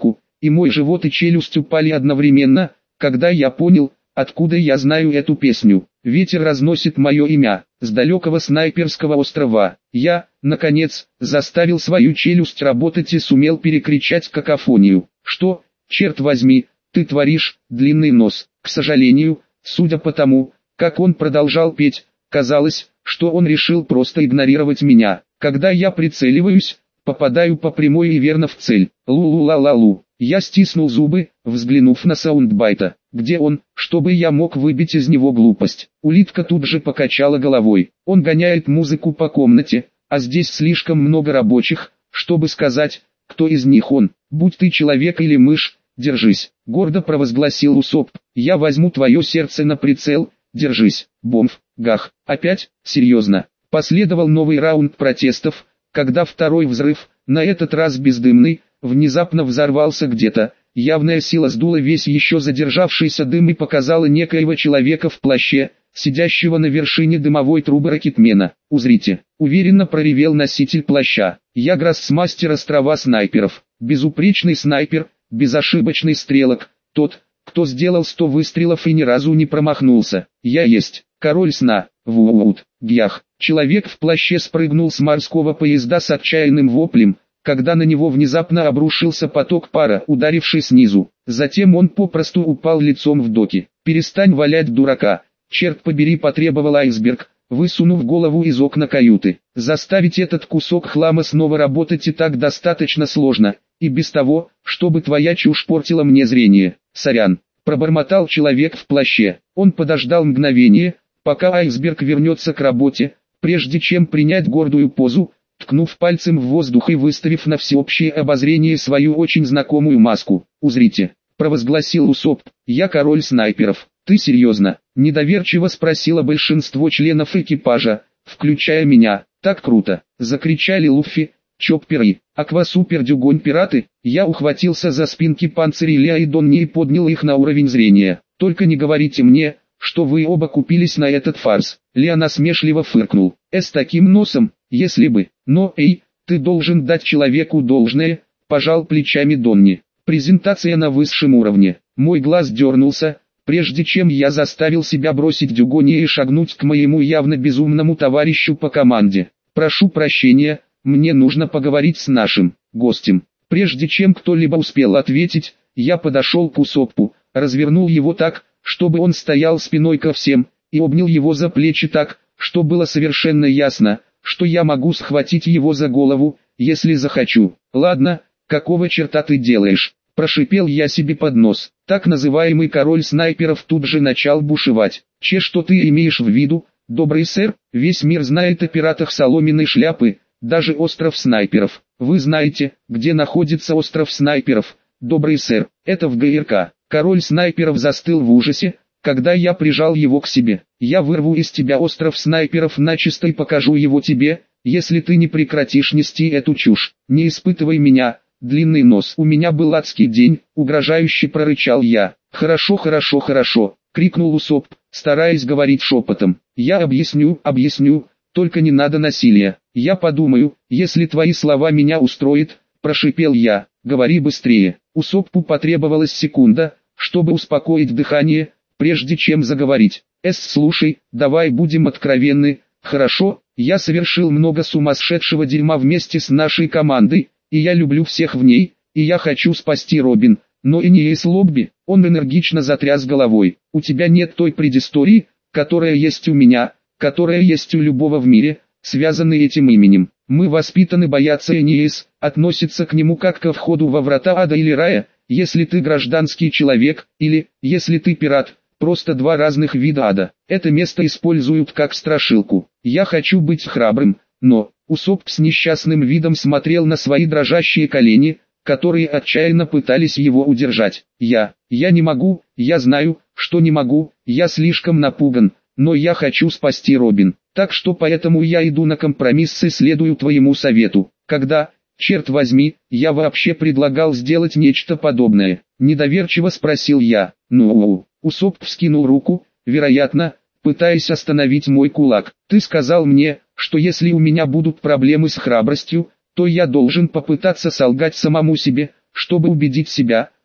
и мой живот и челюсть упали одновременно, когда я понял, откуда я знаю эту песню. Ветер разносит мое имя, с далекого снайперского острова. Я, наконец, заставил свою челюсть работать и сумел перекричать какофонию. Что, черт возьми, ты творишь, длинный нос? К сожалению, судя по тому, как он продолжал петь, казалось, что он решил просто игнорировать меня. Когда я прицеливаюсь, попадаю по прямой и верно в цель. Лу-лу-ла-ла-лу. Я стиснул зубы, взглянув на саундбайта. Где он, чтобы я мог выбить из него глупость? Улитка тут же покачала головой. Он гоняет музыку по комнате, а здесь слишком много рабочих, чтобы сказать, кто из них он. Будь ты человек или мышь, держись. Гордо провозгласил Усоп. Я возьму твое сердце на прицел, держись. Бомб, гах. Опять, серьезно. Последовал новый раунд протестов, когда второй взрыв, на этот раз бездымный, внезапно взорвался где-то. Явная сила сдула весь еще задержавшийся дым и показала некоего человека в плаще, сидящего на вершине дымовой трубы ракетмена. «Узрите!» — уверенно проревел носитель плаща. «Я гроссмастер острова снайперов, безупречный снайпер, безошибочный стрелок, тот, кто сделал сто выстрелов и ни разу не промахнулся. Я есть король сна, Вуут, Гьях». Человек в плаще спрыгнул с морского поезда с отчаянным воплем, когда на него внезапно обрушился поток пара, ударивший снизу. Затем он попросту упал лицом в доки. «Перестань валять дурака!» «Черт побери!» — потребовал айсберг, высунув голову из окна каюты. «Заставить этот кусок хлама снова работать и так достаточно сложно, и без того, чтобы твоя чушь портила мне зрение. Сорян!» — пробормотал человек в плаще. Он подождал мгновение, пока айсберг вернется к работе, прежде чем принять гордую позу, ткнув пальцем в воздух и выставив на всеобщее обозрение свою очень знакомую маску. «Узрите!» — провозгласил Усоп. «Я король снайперов». «Ты серьезно?» — недоверчиво спросило большинство членов экипажа, включая меня. «Так круто!» — закричали Луффи, Чоппер и Аквасупер-Дюгонь пираты. Я ухватился за спинки панцирей Леа и Донни и поднял их на уровень зрения. «Только не говорите мне, что вы оба купились на этот фарс». Леа насмешливо фыркнул. «Э, с таким носом, если бы. Но, эй, ты должен дать человеку должное», — пожал плечами Донни. «Презентация на высшем уровне». Мой глаз дернулся, прежде чем я заставил себя бросить Дюгони и шагнуть к моему явно безумному товарищу по команде. «Прошу прощения, мне нужно поговорить с нашим гостем». Прежде чем кто-либо успел ответить, я подошел к Усоппу, развернул его так, чтобы он стоял спиной ко всем, и обнял его за плечи так, что было совершенно ясно, что я могу схватить его за голову, если захочу. «Ладно, какого черта ты делаешь?» – прошипел я себе под нос. Так называемый король снайперов тут же начал бушевать. «Че, что ты имеешь в виду, добрый сэр? Весь мир знает о пиратах соломенной шляпы, даже остров снайперов. Вы знаете, где находится остров снайперов, добрый сэр? Это в ГРК». Король снайперов застыл в ужасе, когда я прижал его к себе. «Я вырву из тебя остров снайперов начисто и покажу его тебе, если ты не прекратишь нести эту чушь. Не испытывай меня, длинный нос». «У меня был адский день», — угрожающе прорычал я. «Хорошо, хорошо, хорошо», — крикнул Усоп, стараясь говорить шепотом. «Я объясню, объясню, только не надо насилия. Я подумаю, если твои слова меня устроят», — прошипел я. «Говори быстрее». Усоппу потребовалась секунда, чтобы успокоить дыхание, прежде чем заговорить. «Эс, слушай, давай будем откровенны, хорошо? Я совершил много сумасшедшего дерьма вместе с нашей командой, и я люблю всех в ней, и я хочу спасти Робин, но и не Эйс Лобби». Он энергично затряс головой. «У тебя нет той предыстории, которая есть у меня, которая есть у любого в мире, связанной этим именем. Мы воспитаны бояться Энеис, относиться к нему как ко входу во врата ада или рая, если ты гражданский человек, или, если ты пират, просто два разных вида ада. Это место используют как страшилку. Я хочу быть храбрым, но...» Усоп с несчастным видом смотрел на свои дрожащие колени, которые отчаянно пытались его удержать. «Я... я не могу, я знаю, что не могу, я слишком напуган, но я хочу спасти Робин. Так что поэтому я иду на компромисс и следую твоему совету. Когда, черт возьми, я вообще предлагал сделать нечто подобное?» Недоверчиво спросил я. «Ну...» Усоп вскинул руку, вероятно, пытаясь остановить мой кулак. «Ты сказал мне, что если у меня будут проблемы с храбростью, то я должен попытаться солгать самому себе, чтобы убедить себя,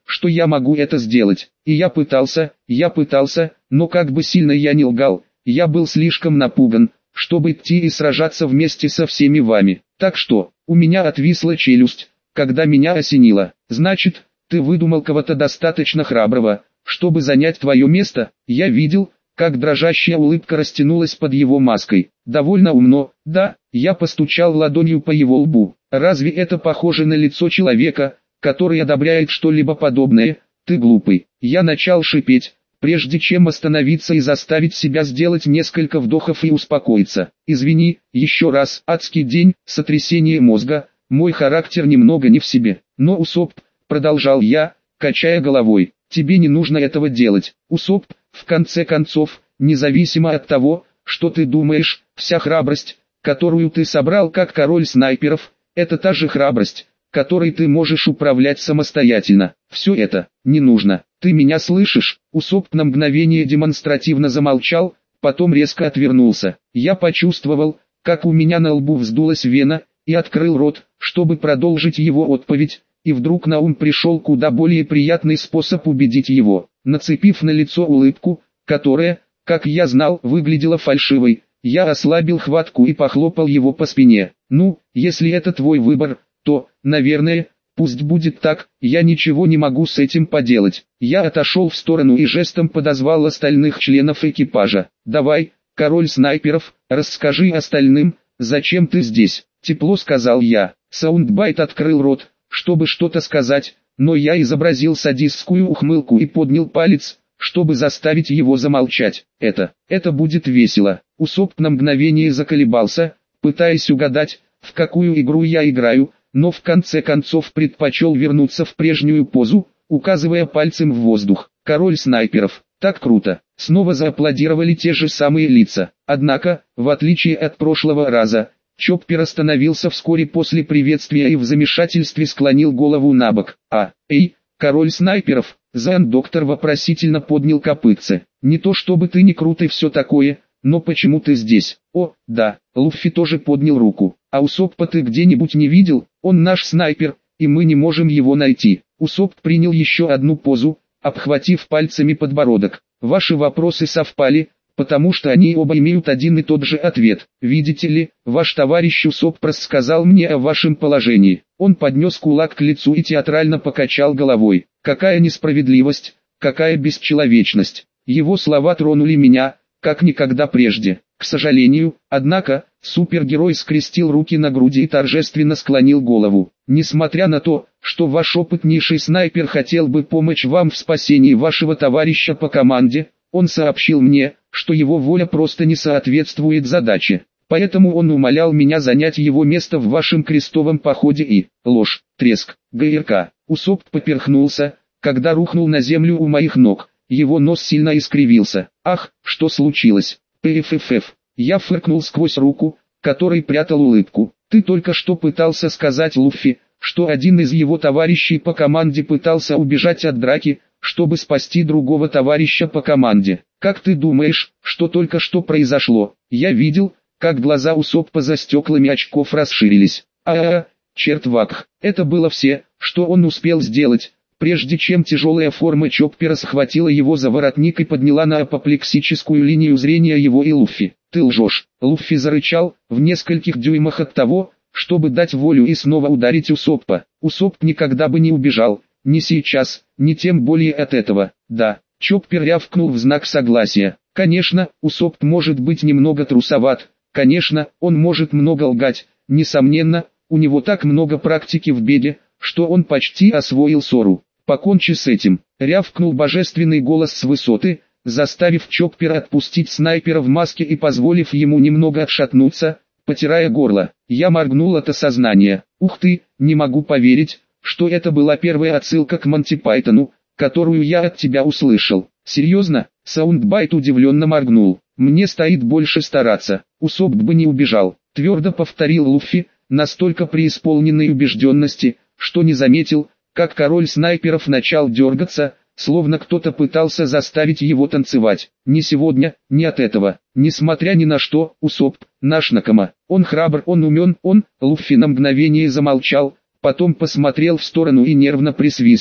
что я могу это сделать. И я пытался, я пытался, но как бы сильно я не лгал, я был слишком напуган, чтобы идти и сражаться вместе со всеми вами. Так что, у меня отвисла челюсть, когда меня осенило. Значит, ты выдумал кого-то достаточно храброго, чтобы занять твое место? Я видел, как дрожащая улыбка растянулась под его маской. Довольно умно, да? Я постучал ладонью по его лбу. Разве это похоже на лицо человека, который одобряет что-либо подобное? Ты глупый. Я начал шипеть, прежде чем остановиться и заставить себя сделать несколько вдохов и успокоиться. Извини, еще раз, адский день, сотрясение мозга, мой характер немного не в себе. Но Усоп, продолжал я, качая головой, тебе не нужно этого делать. Усоп, в конце концов, независимо от того, что ты думаешь, вся храбрость, которую ты собрал как король снайперов, это та же храбрость, которой ты можешь управлять самостоятельно. Все это не нужно. Ты меня слышишь? Усоп на мгновение демонстративно замолчал, потом резко отвернулся. Я почувствовал, как у меня на лбу вздулась вена, и открыл рот, чтобы продолжить его отповедь, и вдруг на ум пришел куда более приятный способ убедить его. Нацепив на лицо улыбку, которая, как я знал, выглядела фальшивой, я ослабил хватку и похлопал его по спине. Ну, если это твой выбор, то, наверное, пусть будет так, я ничего не могу с этим поделать. Я отошел в сторону и жестом подозвал остальных членов экипажа. Давай, король снайперов, расскажи остальным, зачем ты здесь. Тепло сказал я. Саундбайт открыл рот, чтобы что-то сказать, но я изобразил садистскую ухмылку и поднял палец, чтобы заставить его замолчать. Это, это будет весело. Усоп на мгновение заколебался, пытаясь угадать, в какую игру я играю, но в конце концов предпочел вернуться в прежнюю позу, указывая пальцем в воздух. Король снайперов. Так круто. Снова зааплодировали те же самые лица. Однако, в отличие от прошлого раза, Чоппер остановился вскоре после приветствия и в замешательстве склонил голову на бок. А, эй, король снайперов, Зан-доктор вопросительно поднял копытце. Не то чтобы ты не крут и все такое, но почему ты здесь? О, да, Луффи тоже поднял руку. А Усоппа ты где-нибудь не видел? Он наш снайпер, и мы не можем его найти. Усопп принял еще одну позу, обхватив пальцами подбородок. Ваши вопросы совпали, потому что они оба имеют один и тот же ответ. Видите ли, ваш товарищ Усопп рассказал мне о вашем положении. Он поднес кулак к лицу и театрально покачал головой. Какая несправедливость, какая бесчеловечность. Его слова тронули меня, как никогда прежде. К сожалению, однако, супергерой скрестил руки на груди и торжественно склонил голову. Несмотря на то, что ваш опытнейший снайпер хотел бы помочь вам в спасении вашего товарища по команде, он сообщил мне, что его воля просто не соответствует задаче. Поэтому он умолял меня занять его место в вашем крестовом походе и... Ложь, треск, ГРК. Усопп поперхнулся, когда рухнул на землю у моих ног. Его нос сильно искривился. Ах, что случилось? ПФФ. Я фыркнул сквозь руку, который прятал улыбку. Ты только что пытался сказать Луффи, что один из его товарищей по команде пытался убежать от драки, чтобы спасти другого товарища по команде. Как ты думаешь, что только что произошло? Я видел, как глаза Усоппа за стеклами очков расширились. А-а-а, черт вакх. Это было все, что он успел сделать, прежде чем тяжелая форма Чоппера схватила его за воротник и подняла на апоплексическую линию зрения его и Луффи. Ты лжешь. Луффи зарычал, в нескольких дюймах от того, чтобы дать волю и снова ударить Усоппа. Усопп никогда бы не убежал, ни сейчас, ни тем более от этого. Да, Чоппер рявкнул в знак согласия. Конечно, Усопп может быть немного трусоват, конечно, он может много лгать, несомненно, у него так много практики в беге, что он почти освоил ссору. Покончи с этим, рявкнул божественный голос с высоты, заставив Чоппера отпустить снайпера в маске и позволив ему немного отшатнуться, потирая горло. Я моргнул от осознания. Ух ты, не могу поверить, что это была первая отсылка к Монти Пайтону, которую я от тебя услышал. Серьезно? Саундбайт удивленно моргнул. Мне стоит больше стараться. Усопп бы не убежал, твердо повторил Луффи, настолько преисполненной убежденности, что не заметил, как король снайперов начал дергаться, словно кто-то пытался заставить его танцевать. Не сегодня, не от этого. Несмотря ни на что, Усопп, наш Накама. Он храбр, он умен, он... Луффи на мгновение замолчал, потом посмотрел в сторону и нервно присвистнул.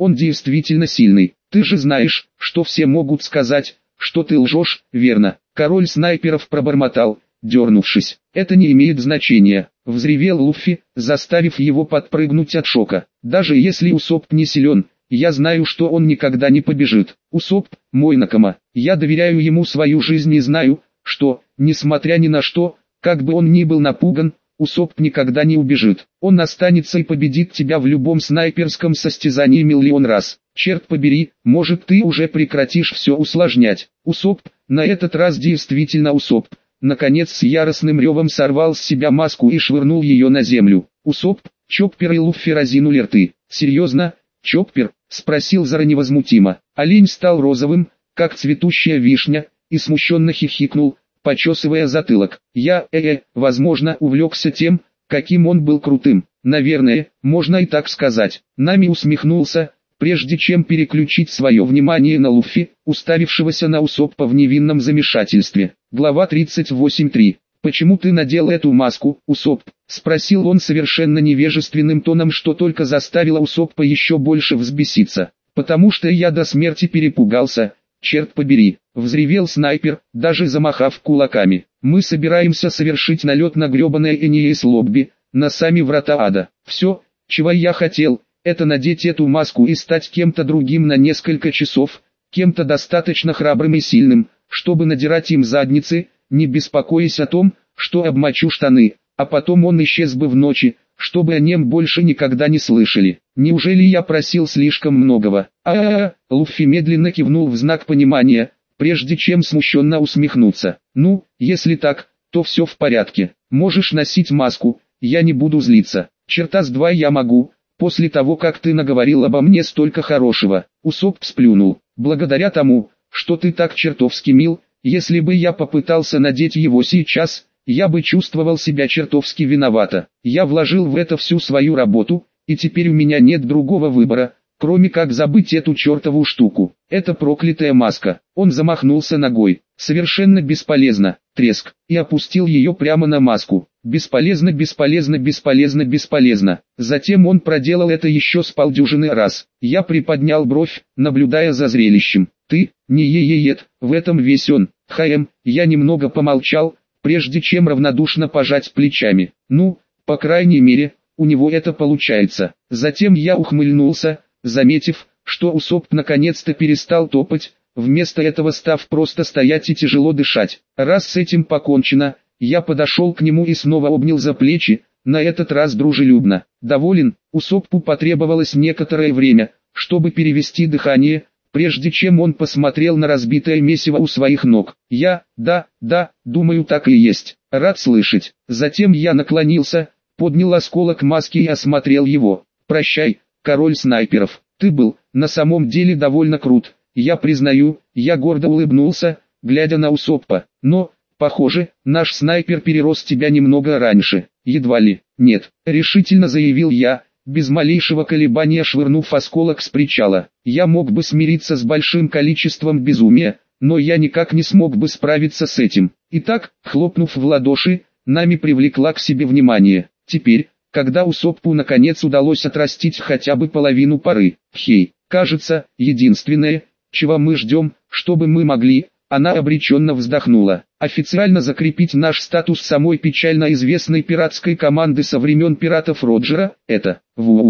Он действительно сильный. Ты же знаешь, что все могут сказать, что ты лжешь, верно? Король снайперов пробормотал, дернувшись. Это не имеет значения, взревел Луффи, заставив его подпрыгнуть от шока. Даже если Усоп не силен, я знаю, что он никогда не побежит. Усоп, мой накома, я доверяю ему свою жизнь и знаю, что, несмотря ни на что, как бы он ни был напуган, Усоп никогда не убежит. Он останется и победит тебя в любом снайперском состязании миллион раз. Черт побери, может ты уже прекратишь все усложнять. Усоп, на этот раз действительно Усоп. Наконец с яростным ревом сорвал с себя маску и швырнул ее на землю. Усоп, Чоппер и Луффи разинули рты. Серьезно, Чоппер? Спросил Зора невозмутимо. Олень стал розовым, как цветущая вишня, и смущенно хихикнул, почесывая затылок. Я, э-э, возможно, увлекся тем, каким он был крутым. Наверное, можно и так сказать. Нами усмехнулся, прежде чем переключить свое внимание на Луффи, уставившегося на Усоппа в невинном замешательстве. Глава тридцать восемь точка три. «Почему ты надел эту маску, Усопп?» — спросил он совершенно невежественным тоном, что только заставило Усоппа еще больше взбеситься. «Потому что я до смерти перепугался, черт побери!» — взревел снайпер, даже замахав кулаками. «Мы собираемся совершить налет на гребаное Энеис Лобби, на сами врата ада. Все, чего я хотел, это надеть эту маску и стать кем-то другим на несколько часов, кем-то достаточно храбрым и сильным, чтобы надирать им задницы, не беспокоясь о том, что обмочу штаны, а потом он исчез бы в ночи, чтобы о нем больше никогда не слышали. Неужели я просил слишком многого?» А-а-а, Луффи медленно кивнул в знак понимания, прежде чем смущенно усмехнуться. «Ну, если так, то все в порядке. Можешь носить маску, я не буду злиться. Черта с два я могу, после того как ты наговорил обо мне столько хорошего». Усоп сплюнул. «Благодаря тому, что ты так чертовски мил, если бы я попытался надеть его сейчас, я бы чувствовал себя чертовски виновато. Я вложил в это всю свою работу, и теперь у меня нет другого выбора, кроме как забыть эту чертову штуку. Это проклятая маска». Он замахнулся ногой. Совершенно бесполезно. Треск. И опустил ее прямо на маску. Бесполезно, бесполезно, бесполезно, бесполезно. Затем он проделал это еще с полдюжины раз. Я приподнял бровь, наблюдая за зрелищем. «Ты, не е-е-ет, в этом весь он». «Хаем», я немного помолчал, прежде чем равнодушно пожать плечами. «Ну, по крайней мере, у него это получается». Затем я ухмыльнулся, заметив, что Усоп наконец-то перестал топать, вместо этого став просто стоять и тяжело дышать. Раз с этим покончено, я подошел к нему и снова обнял за плечи, на этот раз дружелюбно. «Доволен?» Усоппу потребовалось некоторое время, чтобы перевести дыхание, прежде чем он посмотрел на разбитое месиво у своих ног. «Я, да, да, думаю, так и есть. Рад слышать». Затем я наклонился, поднял осколок маски и осмотрел его. «Прощай, король снайперов, ты был, на самом деле довольно крут, я признаю». Я гордо улыбнулся, глядя на Усоппа. «Но, похоже, наш снайпер перерос тебя немного раньше». «Едва ли». «Нет», решительно заявил я, без малейшего колебания швырнув осколок с причала. «Я мог бы смириться с большим количеством безумия, но я никак не смог бы справиться с этим». Итак, хлопнув в ладоши, Нами привлекла к себе внимание. Теперь, когда Усоппу наконец удалось отрастить хотя бы половину поры, хей, кажется, единственное, чего мы ждем, чтобы мы могли, она обреченно вздохнула, официально закрепить наш статус самой печально известной пиратской команды со времен пиратов Роджера, это,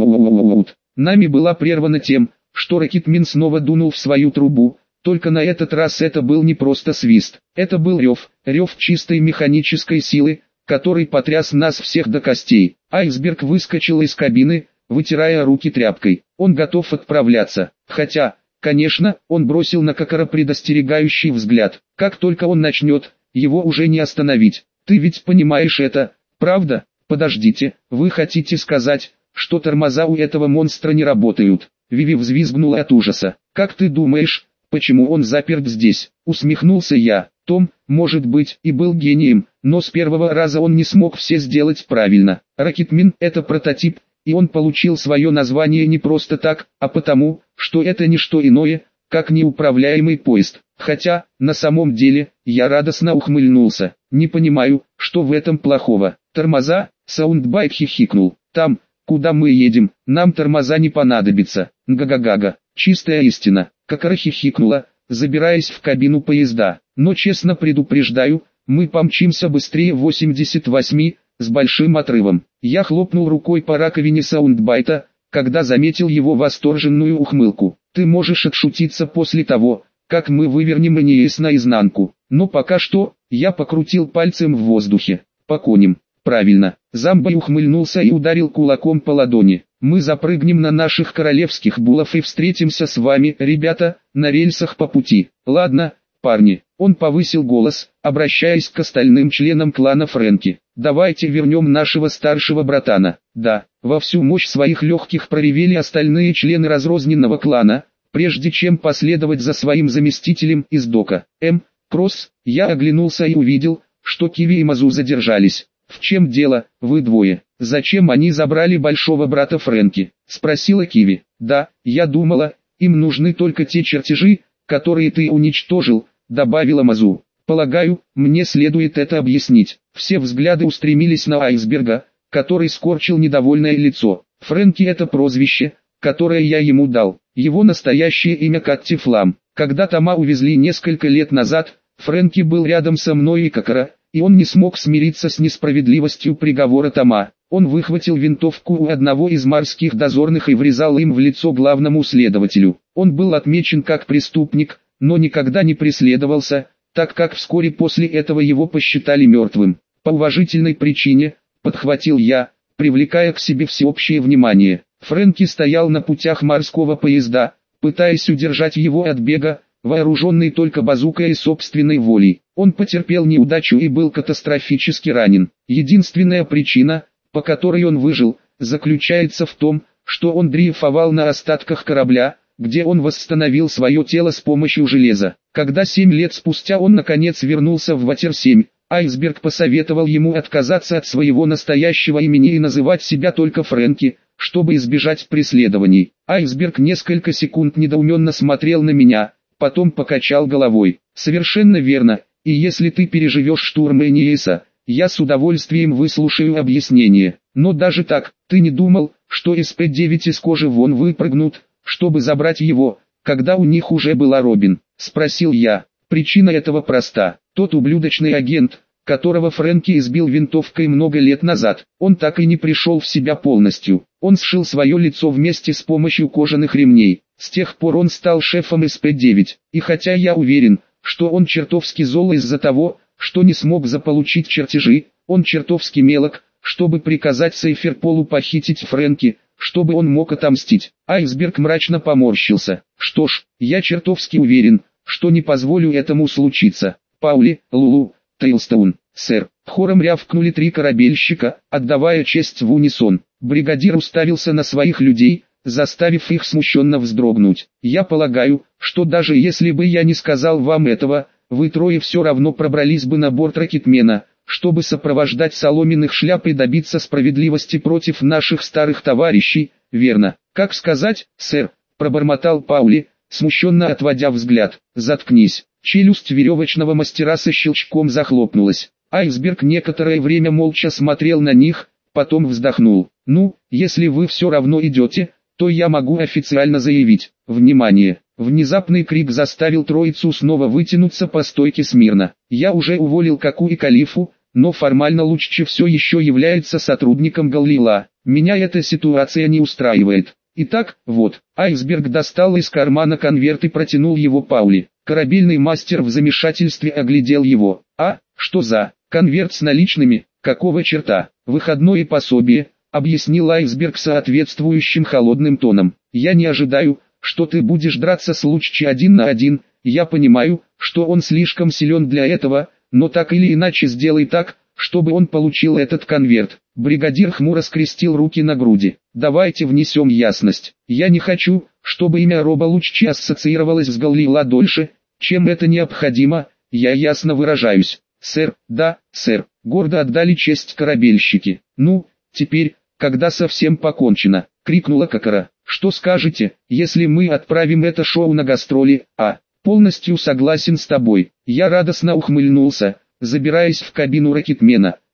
вот. Нами была прервана тем, что Рокетмен снова дунул в свою трубу, только на этот раз это был не просто свист, это был рев, рев чистой механической силы, который потряс нас всех до костей. Айсберг выскочил из кабины, вытирая руки тряпкой. Он готов отправляться, хотя, конечно, он бросил на Кокора предостерегающий взгляд. Как только он начнет, его уже не остановить. Ты ведь понимаешь это, правда? Подождите, вы хотите сказать, что тормоза у этого монстра не работают? Виви взвизгнула от ужаса. Как ты думаешь, почему он заперт здесь? Усмехнулся я. Том, может быть, и был гением, но с первого раза он не смог все сделать правильно. Рокетмен — это прототип, и он получил свое название не просто так, а потому, что это не что иное, как неуправляемый поезд. Хотя, на самом деле, я радостно ухмыльнулся. Не понимаю, что в этом плохого. Тормоза, Саундбайт хихикнул. Там, Куда мы едем? Нам тормоза не понадобится. Га-га-га-га. Чистая истина. Какара хихикнула, забираясь в кабину поезда. Но честно предупреждаю, мы помчимся быстрее восемьдесят восемь, с большим отрывом. Я хлопнул рукой по раковине саундбайта, когда заметил его восторженную ухмылку. Ты можешь отшутиться после того, как мы вывернем Инеис наизнанку. Но пока что, я покрутил пальцем в воздухе. По коням. Правильно. Замбай ухмыльнулся и ударил кулаком по ладони. Мы запрыгнем на наших королевских булов и встретимся с вами, ребята, на рельсах по пути. Ладно, парни. Он повысил голос, обращаясь к остальным членам клана Фрэнки. Давайте вернем нашего старшего братана. Да, во всю мощь своих легких проревели остальные члены разрозненного клана, прежде чем последовать за своим заместителем из дока. М. Кросс, я оглянулся и увидел, что Киви и Мазу задержались. «В чем дело, вы двое? Зачем они забрали большого брата Фрэнки?» – спросила Киви. «Да, я думала, им нужны только те чертежи, которые ты уничтожил», – добавила Мазу. «Полагаю, мне следует это объяснить». Все взгляды устремились на Айсберга, который скорчил недовольное лицо. «Фрэнки – это прозвище, которое я ему дал. Его настоящее имя Катти Флам. Когда Тома увезли несколько лет назад, Фрэнки был рядом со мной и Какара, и он не смог смириться с несправедливостью приговора Тома. Он выхватил винтовку у одного из морских дозорных и врезал им в лицо главному следователю. Он был отмечен как преступник, но никогда не преследовался, так как вскоре после этого его посчитали мертвым. По уважительной причине, подхватил я, привлекая к себе всеобщее внимание. Фрэнки стоял на путях морского поезда, пытаясь удержать его от бега, вооруженный только базукой и собственной волей. Он потерпел неудачу и был катастрофически ранен. Единственная причина, по которой он выжил, заключается в том, что он дрейфовал на остатках корабля, где он восстановил свое тело с помощью железа. Когда семь лет спустя он наконец вернулся в Ватер семь, Айсберг посоветовал ему отказаться от своего настоящего имени и называть себя только Фрэнки, чтобы избежать преследований. Айсберг несколько секунд недоуменно смотрел на меня, потом покачал головой. «Совершенно верно, и если ты переживешь штурм Инеиса, я с удовольствием выслушаю объяснение. Но даже так, ты не думал, что эс пэ девять из кожи вон выпрыгнут, чтобы забрать его, когда у них уже была Робин?» – спросил я. Причина этого проста. Тот ублюдочный агент, которого Фрэнки избил винтовкой много лет назад, он так и не пришел в себя полностью. Он сшил свое лицо вместе с помощью кожаных ремней. С тех пор он стал шефом эс пэ девять. И хотя я уверен, что он чертовски зол из-за того, что не смог заполучить чертежи, он чертовски мелок, чтобы приказать Сейферполу похитить Фрэнки, чтобы он мог отомстить. Айсберг мрачно поморщился. Что ж, я чертовски уверен, что не позволю этому случиться. Паули, Лулу, Тейлстоун, сэр. Хором рявкнули три корабельщика, отдавая честь в унисон. Бригадир уставился на своих людей, заставив их смущенно вздрогнуть. «Я полагаю, что даже если бы я не сказал вам этого, вы трое все равно пробрались бы на борт Рокетмена, чтобы сопровождать соломенных шляп и добиться справедливости против наших старых товарищей, верно?» «Как сказать, сэр?» – пробормотал Паули, смущенно отводя взгляд. «Заткнись». Челюсть веревочного мастера со щелчком захлопнулась. Айсберг некоторое время молча смотрел на них, потом вздохнул. «Ну, если вы все равно идете, то я могу официально заявить. Внимание!» Внезапный крик заставил троицу снова вытянуться по стойке смирно. «Я уже уволил Каку и Калифу, но формально Луччи все еще является сотрудником Галлила. Меня эта ситуация не устраивает. Итак, вот». Айсберг достал из кармана конверт и протянул его Паули. Корабельный мастер в замешательстве оглядел его. «А, что за конверт с наличными? Какого черта? Выходное пособие», — объяснил Айсберг соответствующим холодным тоном. «Я не ожидаю, что ты будешь драться с Луччи один на один. Я понимаю, что он слишком силен для этого, но так или иначе сделай так, чтобы он получил этот конверт». Бригадир хмуро скрестил руки на груди. «Давайте внесем ясность. Я не хочу, чтобы имя Роба Луччи ассоциировалось с Галлила дольше, чем это необходимо, я ясно выражаюсь». «Сэр, да, сэр», — гордо отдали честь корабельщики. «Ну, теперь, когда совсем покончено», — крикнула Какара. «Что скажете, если мы отправим это шоу на гастроли?» «А, полностью согласен с тобой». Я радостно ухмыльнулся, забираясь в кабину Рокетмена.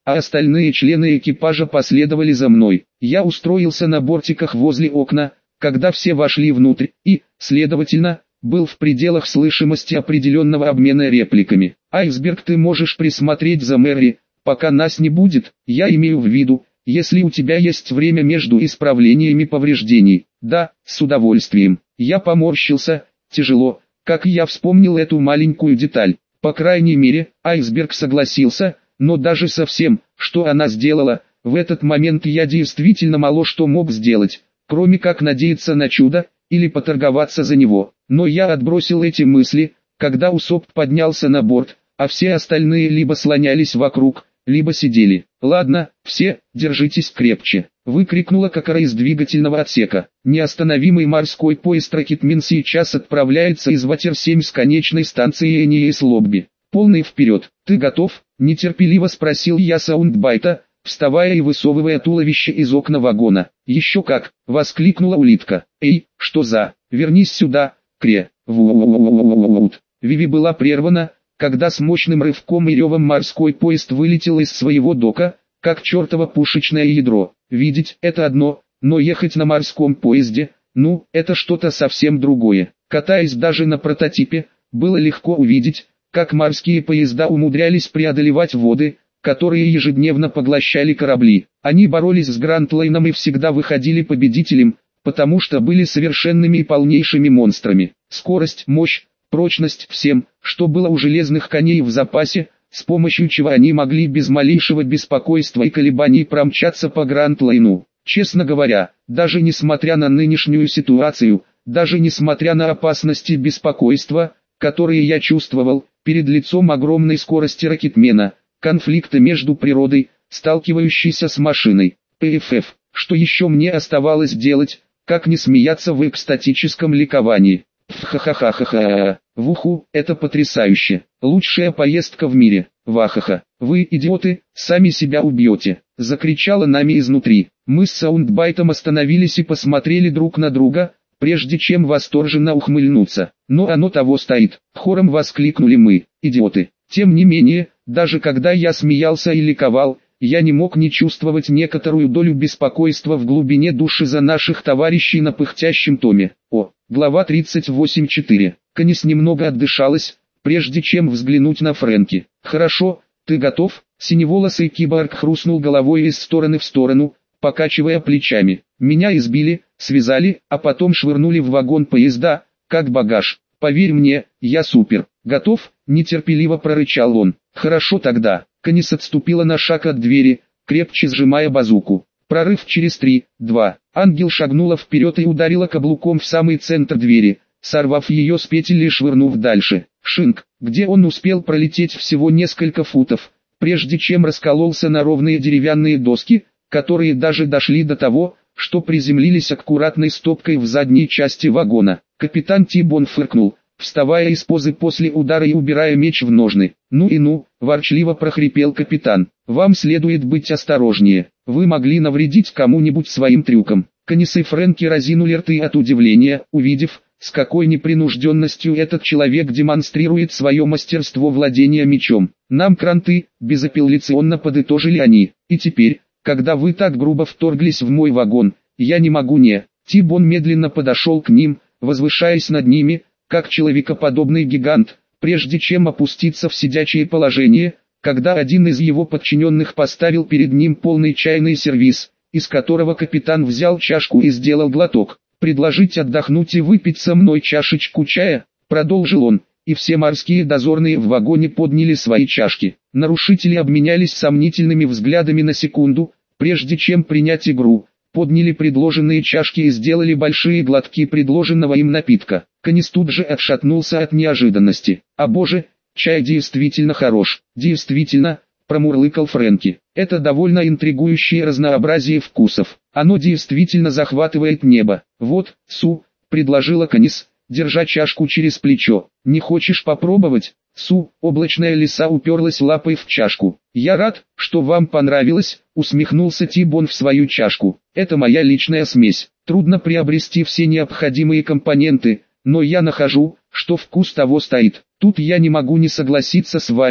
а остальные члены экипажа последовали за мной. Я устроился на бортиках возле окна, когда все вошли внутрь, и, следовательно, был в пределах слышимости определенного обмена репликами. «Айсберг, ты можешь присмотреть за Мэри, пока нас не будет, я имею в виду, если у тебя есть время между исправлениями повреждений». «Да, с удовольствием». Я поморщился, тяжело, как я вспомнил эту маленькую деталь. По крайней мере, Айсберг согласился, но даже со всем, что она сделала, в этот момент я действительно мало что мог сделать, кроме как надеяться на чудо, или поторговаться за него. Но я отбросил эти мысли, когда Усоп поднялся на борт, а все остальные либо слонялись вокруг, либо сидели. «Ладно, все, держитесь крепче», — выкрикнула Кокора из двигательного отсека. «Неостановимый морской поезд Рокетмен сейчас отправляется из Ватер семь с конечной станции Эниэс-Лобби. Полный вперед. Ты готов?» — нетерпеливо спросил я Саундбайта, вставая и высовывая туловище из окна вагона. «Еще как!» — воскликнула улитка. «Эй, что за? Вернись сюда, Кре!» Ву-у-у-у-у-у-у-у-у. Виви была прервана, когда с мощным рывком и ревом морской поезд вылетел из своего дока, как чертово пушечное ядро. Видеть — это одно, но ехать на морском поезде, ну, это что-то совсем другое. Катаясь даже на прототипе, было легко увидеть, как морские поезда умудрялись преодолевать воды, которые ежедневно поглощали корабли. Они боролись с Грантлайном и всегда выходили победителем, потому что были совершенными и полнейшими монстрами. Скорость, мощь, прочность — всем, что было у железных коней в запасе, с помощью чего они могли без малейшего беспокойства и колебаний промчаться по Грантлайну. Честно говоря, даже несмотря на нынешнюю ситуацию, даже несмотря на опасности и беспокойства, которые я чувствовал, перед лицом огромной скорости Рокетмена, конфликта между природой, сталкивающейся с машиной, ПФФ, что еще мне оставалось делать, как не смеяться в экстатическом ликовании. Ха-ха-ха-ха-ха. Вуху, это потрясающе. Лучшая поездка в мире. Вахаха. Вы, идиоты, сами себя убьете. Закричала нами изнутри. Мы с Саундбайтом остановились и посмотрели друг на друга, прежде чем восторженно ухмыльнуться. Но оно того стоит. Хором воскликнули мы. Идиоты. Тем не менее, даже когда я смеялся и ликовал, я не мог не чувствовать некоторую долю беспокойства в глубине души за наших товарищей на пыхтящем томе. О, глава тридцать восемь точка четыре. Канис немного отдышалась, прежде чем взглянуть на Фрэнки. «Хорошо, ты готов?» Синеволосый киборг хрустнул головой из стороны в сторону, покачивая плечами. «Меня избили, связали, а потом швырнули в вагон поезда, как багаж. Поверь мне, я супер. Готов?» — нетерпеливо прорычал он. «Хорошо тогда». Канис отступила на шаг от двери, крепче сжимая базуку. Прорыв через три, два. Ангел шагнула вперед и ударила каблуком в самый центр двери, сорвав ее с петель и швырнув дальше. Шинк, где он успел пролететь всего несколько футов, прежде чем раскололся на ровные деревянные доски, которые даже дошли до того, что приземлились аккуратной стопкой в задней части вагона. Капитан Тибон фыркнул, вставая из позы после удара и убирая меч в ножны. «Ну и ну», — ворчливо прохрипел капитан, — «вам следует быть осторожнее, вы могли навредить кому-нибудь своим трюком». Канис и Фрэнки разинули рты от удивления, увидев, с какой непринужденностью этот человек демонстрирует свое мастерство владения мечом. «Нам кранты», — безапелляционно подытожили они, — «и теперь, когда вы так грубо вторглись в мой вагон, я не могу не...» Тибон медленно подошел к ним, возвышаясь над ними, как человекоподобный гигант, прежде чем опуститься в сидячее положение, когда один из его подчиненных поставил перед ним полный чайный сервиз, из которого капитан взял чашку и сделал глоток. «Предложить отдохнуть и выпить со мной чашечку чая», — продолжил он, и все морские дозорные в вагоне подняли свои чашки. Нарушители обменялись сомнительными взглядами на секунду, прежде чем принять игру, подняли предложенные чашки и сделали большие глотки предложенного им напитка. Канис тут же отшатнулся от неожиданности. «А боже, чай действительно хорош, действительно», — промурлыкал Фрэнки. «Это довольно интригующее разнообразие вкусов. Оно действительно захватывает небо. Вот, Су», — предложила Канис, держа чашку через плечо. «Не хочешь попробовать?» Су, облачная лиса, уперлась лапой в чашку. «Я рад, что вам понравилось», — усмехнулся Тибон в свою чашку. «Это моя личная смесь. Трудно приобрести все необходимые компоненты, но я нахожу, что вкус того стоит. Тут я не могу не согласиться с вами»,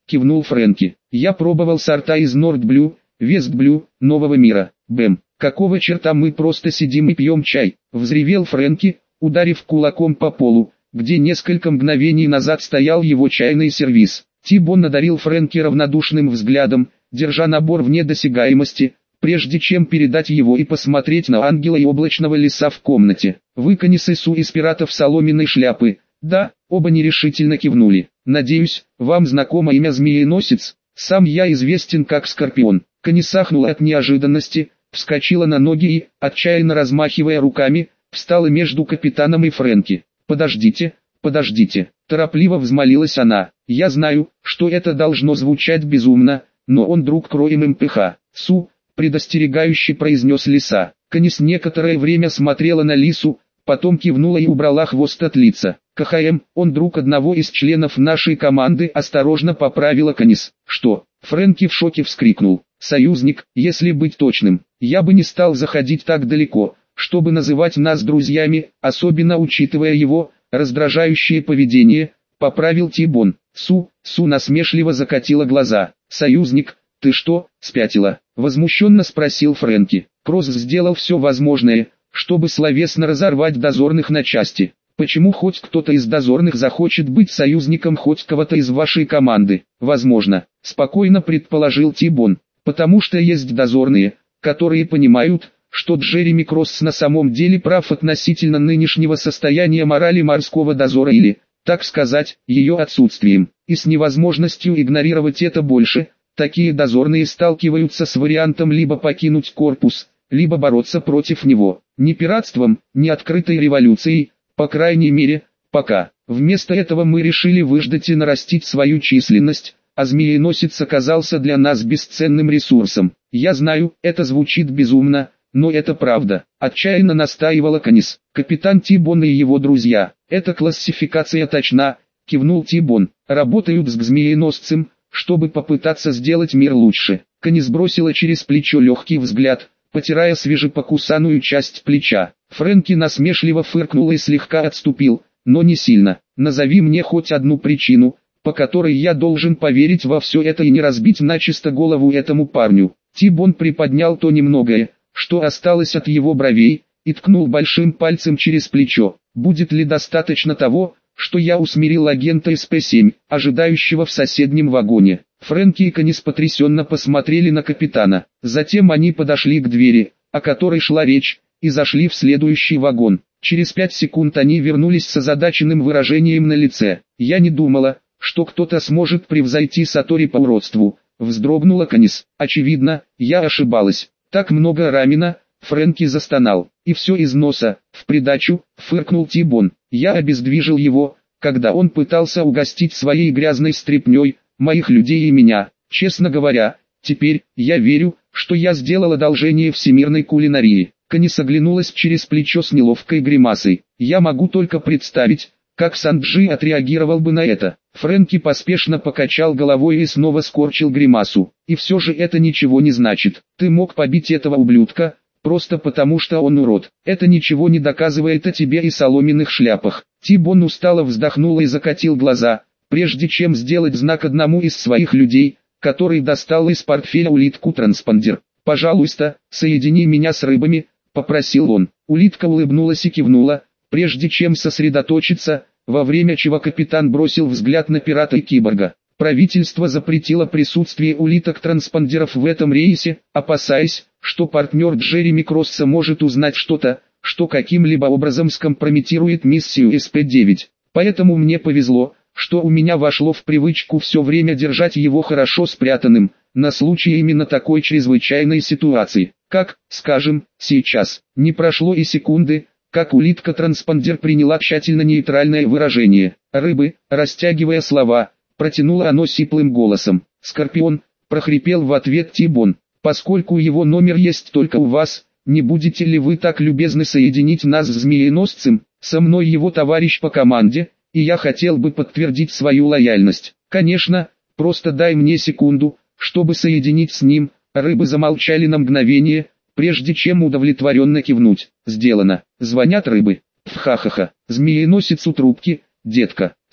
кивнул Фрэнки. Я пробовал сорта из Нордблю, Вестблю, Нового мира. Бэм, какого черта мы просто сидим и пьем чай? Взревел Фрэнки, ударив кулаком по полу, где несколько мгновений назад стоял его чайный сервиз. Ти-Бон одарил Фрэнки равнодушным взглядом, держа набор вне досягаемости, прежде чем передать его и посмотреть на ангела и облачного леса в комнате. «Вы Канисесу из пиратов соломенной шляпы?» «Да», оба нерешительно кивнули. «Надеюсь, вам знакомо имя Змееносец? Сам я известен как Скорпион». Канис ахнула от неожиданности, вскочила на ноги и, отчаянно размахивая руками, встала между капитаном и Фрэнки. «Подождите, подождите», торопливо взмолилась она. «Я знаю, что это должно звучать безумно, но он друг Кроем МПХ. Су», предостерегающе произнес Лиса. Канис некоторое время смотрела на Лису, потом кивнула и убрала хвост от лица. «КХМ, он друг одного из членов нашей команды», осторожно поправила Канис. «Что?» Фрэнки в шоке вскрикнул. «Союзник, если быть точным. Я бы не стал заходить так далеко, чтобы называть нас друзьями, особенно учитывая его раздражающее поведение», поправил Ти-Бон. Су, Су насмешливо закатила глаза. «Союзник, ты что, спятила?» возмущенно спросил Фрэнки. Кросс сделал все возможное, чтобы словесно разорвать дозорных на части. Почему хоть кто-то из дозорных захочет быть союзником хоть кого-то из вашей команды? Возможно, спокойно предположил Ти-Бон. Потому что есть дозорные, которые понимают, что Джереми Кросс на самом деле прав относительно нынешнего состояния морали морского дозора или, так сказать, ее отсутствием, и с невозможностью игнорировать это больше. Такие дозорные сталкиваются с вариантом либо покинуть корпус, либо бороться против него. Ни пиратством, ни открытой революцией, по крайней мере, пока. Вместо этого мы решили выждать и нарастить свою численность, а Змееносец оказался для нас бесценным ресурсом. Я знаю, это звучит безумно, но это правда. Отчаянно настаивала Канис. Капитан Ти-Бон и его друзья. Эта классификация точна, кивнул Ти-Бон. Работают с Змееносцем, чтобы попытаться сделать мир лучше. Канис бросила через плечо легкий взгляд, потирая свежепокусанную часть плеча. Фрэнки насмешливо фыркнул и слегка отступил, но не сильно. «Назови мне хоть одну причину, по которой я должен поверить во все это и не разбить начисто голову этому парню». Ти-Бон приподнял то немногое, что осталось от его бровей, и ткнул большим пальцем через плечо. «Будет ли достаточно того, что я усмирил агента эс пэ семь, ожидающего в соседнем вагоне?» Фрэнки и Канис потрясенно посмотрели на капитана. Затем они подошли к двери, о которой шла речь, и зашли в следующий вагон. Через пять секунд они вернулись с озадаченным выражением на лице. «Я не думала, что кто-то сможет превзойти Сатори по уродству», вздрогнула Канис. «Очевидно, я ошибалась. Так много рамена», Фрэнки застонал. «И все из носа, в придачу», фыркнул Ти-Бон. «Я обездвижил его, когда он пытался угостить своей грязной стряпнёй моих людей и меня. Честно говоря, теперь я верю, что я сделал одолжение всемирной кулинарии». Канис оглянулась через плечо с неловкой гримасой. «Я могу только представить, как Санджи отреагировал бы на это». Фрэнки поспешно покачал головой и снова скорчил гримасу. «И все же это ничего не значит. Ты мог побить этого ублюдка, просто потому что он урод. Это ничего не доказывает о тебе и соломенных шляпах». Ти-Бон устало вздохнул и закатил глаза, прежде чем сделать знак одному из своих людей, который достал из портфеля улитку-транспондер. «Пожалуйста, соедини меня с рыбами», попросил он. Улитка улыбнулась и кивнула, прежде чем сосредоточиться, во время чего капитан бросил взгляд на пирата и киборга. Правительство запретило присутствие улиток-транспондеров в этом рейсе, опасаясь, что партнер Джереми Кросса может узнать что-то, что каким-либо образом скомпрометирует миссию эс пэ девять. Поэтому мне повезло, что у меня вошло в привычку все время держать его хорошо спрятанным, на случай именно такой чрезвычайной ситуации. Как, скажем, сейчас. Не прошло и секунды, как улитка-транспондер приняла тщательно нейтральное выражение. «Рыбы», растягивая слова, протянуло оно сиплым голосом. «Скорпион», прохрипел в ответ Ти-Бон. «Поскольку его номер есть только у вас, не будете ли вы так любезны соединить нас с Змееносцем? Со мной его товарищ по команде, и я хотел бы подтвердить свою лояльность». «Конечно, просто дай мне секунду, чтобы соединить с ним». Рыбы замолчали на мгновение, прежде чем удовлетворенно кивнуть. «Сделано. Звонят рыбы». «Пф-ха-ха-ха. Змееносец у трубки, детка».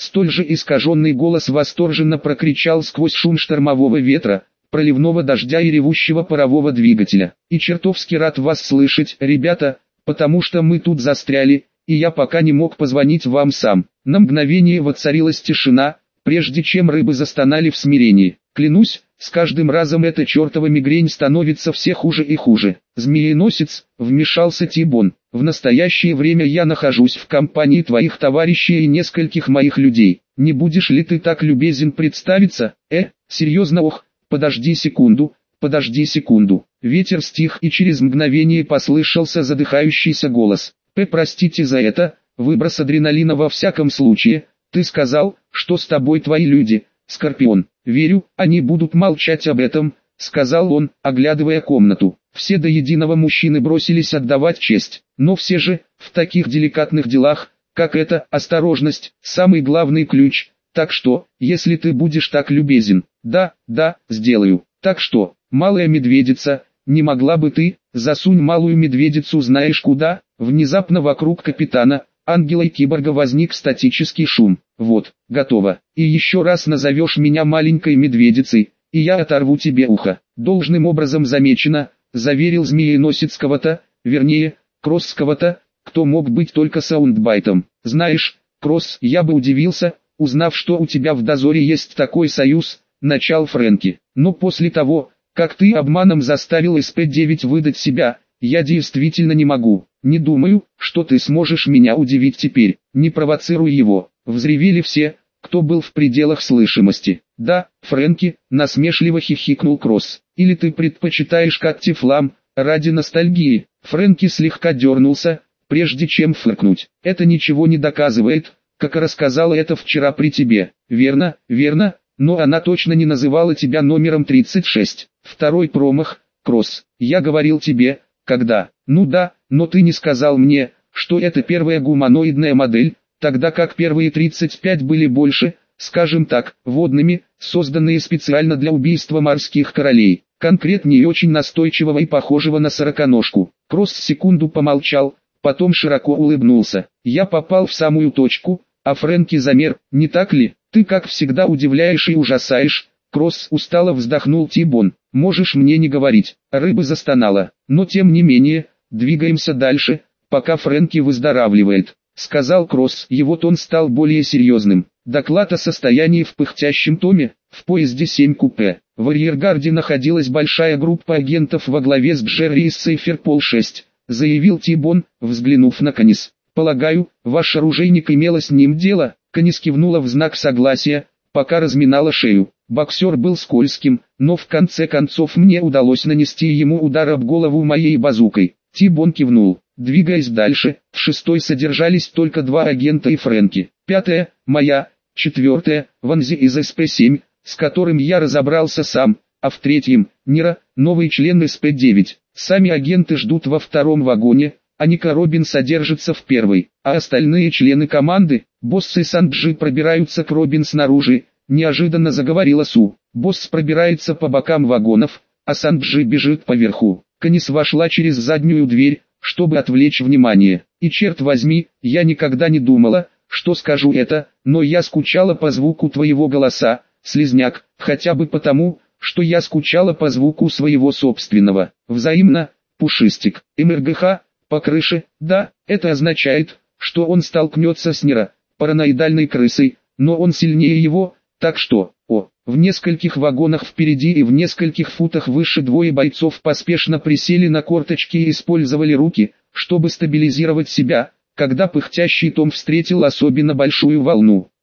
Столь же искаженный голос восторженно прокричал сквозь шум штормового ветра, проливного дождя и ревущего парового двигателя. И чертовски рад вас слышать, ребята, потому что мы тут застряли, и я пока не мог позвонить вам сам. На мгновение воцарилась тишина, прежде чем рыбы застонали в смирении. Клянусь, с каждым разом эта чертова мигрень становится все хуже и хуже. Змееносец, вмешался Тибон. В настоящее время я нахожусь в компании твоих товарищей и нескольких моих людей. Не будешь ли ты так любезен представиться? Э, серьезно, ох, подожди секунду, подожди секунду. Ветер стих, и через мгновение послышался задыхающийся голос. П, простите за это, выброс адреналина во всяком случае. Ты сказал, что с тобой твои люди, Скорпион. Верю, они будут молчать об этом, сказал он, оглядывая комнату. Все до единого мужчины бросились отдавать честь, но все же, в таких деликатных делах, как это, осторожность, самый главный ключ. Так что, если ты будешь так любезен, да, да, сделаю. Так что, малая медведица, не могла бы ты, засунь малую медведицу знаешь куда? Внезапно вокруг капитана, ангела и киборга возник статический шум. Вот, готово. И еще раз назовешь меня маленькой медведицей, и я оторву тебе ухо. Должным образом замечено, заверил Змееносецкого-то, вернее, Кроссского-то, кто мог быть только саундбайтом. Знаешь, Кросс, я бы удивился, узнав, что у тебя в дозоре есть такой союз, начал Фрэнки. Но после того, как ты обманом заставил эс пэ девять выдать себя, я действительно не могу. Не думаю, что ты сможешь меня удивить теперь. Не провоцируй его. Взревели все, кто был в пределах слышимости. Да, Фрэнки, насмешливо хихикнул Кросс. Или ты предпочитаешь как Тефлам, ради ностальгии? Фрэнки слегка дернулся, прежде чем фыркнуть. Это ничего не доказывает, как рассказала это вчера при тебе. Верно, верно, но она точно не называла тебя номером тридцать шесть. Второй промах, Кросс. Я говорил тебе, когда. Ну да, но ты не сказал мне, что это первая гуманоидная модель, тогда как первые тридцать пять были больше, скажем так, водными, созданные специально для убийства морских королей. Конкретнее очень настойчивого и похожего на сороконожку. Кросс секунду помолчал, потом широко улыбнулся. Я попал в самую точку, а Фрэнки замер, не так ли? Ты как всегда удивляешь и ужасаешь. Кросс устало вздохнул Тибон. Можешь мне не говорить. Рыба застонала. Но тем не менее, двигаемся дальше, пока Фрэнки выздоравливает. Сказал Кросс, его тон стал более серьезным. Доклад о состоянии в пыхтящем томе, в поезде семь купе. В арьергарде находилась большая группа агентов во главе с Джерри из Сейферпол шесть, заявил Тибон, взглянув на Канис. Полагаю, ваш оружейник имела с ним дело? Канис кивнула в знак согласия, пока разминала шею. Боксер был скользким, но в конце концов мне удалось нанести ему удар об голову моей базукой. Тибон кивнул. Двигаясь дальше, в шестой содержались только два агента и Фрэнки. Пятая, моя, четвертая, Ванзи из эс пэ семь, с которым я разобрался сам, а в третьем, Нира, новый член эс пэ девять. Сами агенты ждут во втором вагоне, а Ника Робин содержится в первой, а остальные члены команды, Босс и Санджи пробираются к Робин снаружи, неожиданно заговорила Су. Босс пробирается по бокам вагонов, а Санджи бежит поверху. Канис вошла через заднюю дверь, чтобы отвлечь внимание. И черт возьми, я никогда не думала, что скажу это, но я скучала по звуку твоего голоса, слизняк, хотя бы потому, что я скучала по звуку своего собственного. Взаимно, Пушистик. эм эр гэ ха, по крыше, да, это означает, что он столкнется с Нира, параноидальной крысой, но он сильнее его, так что, о, в нескольких вагонах впереди и в нескольких футах выше двое бойцов поспешно присели на корточки и использовали руки, чтобы стабилизировать себя, когда пыхтящий том встретил особенно большую волну.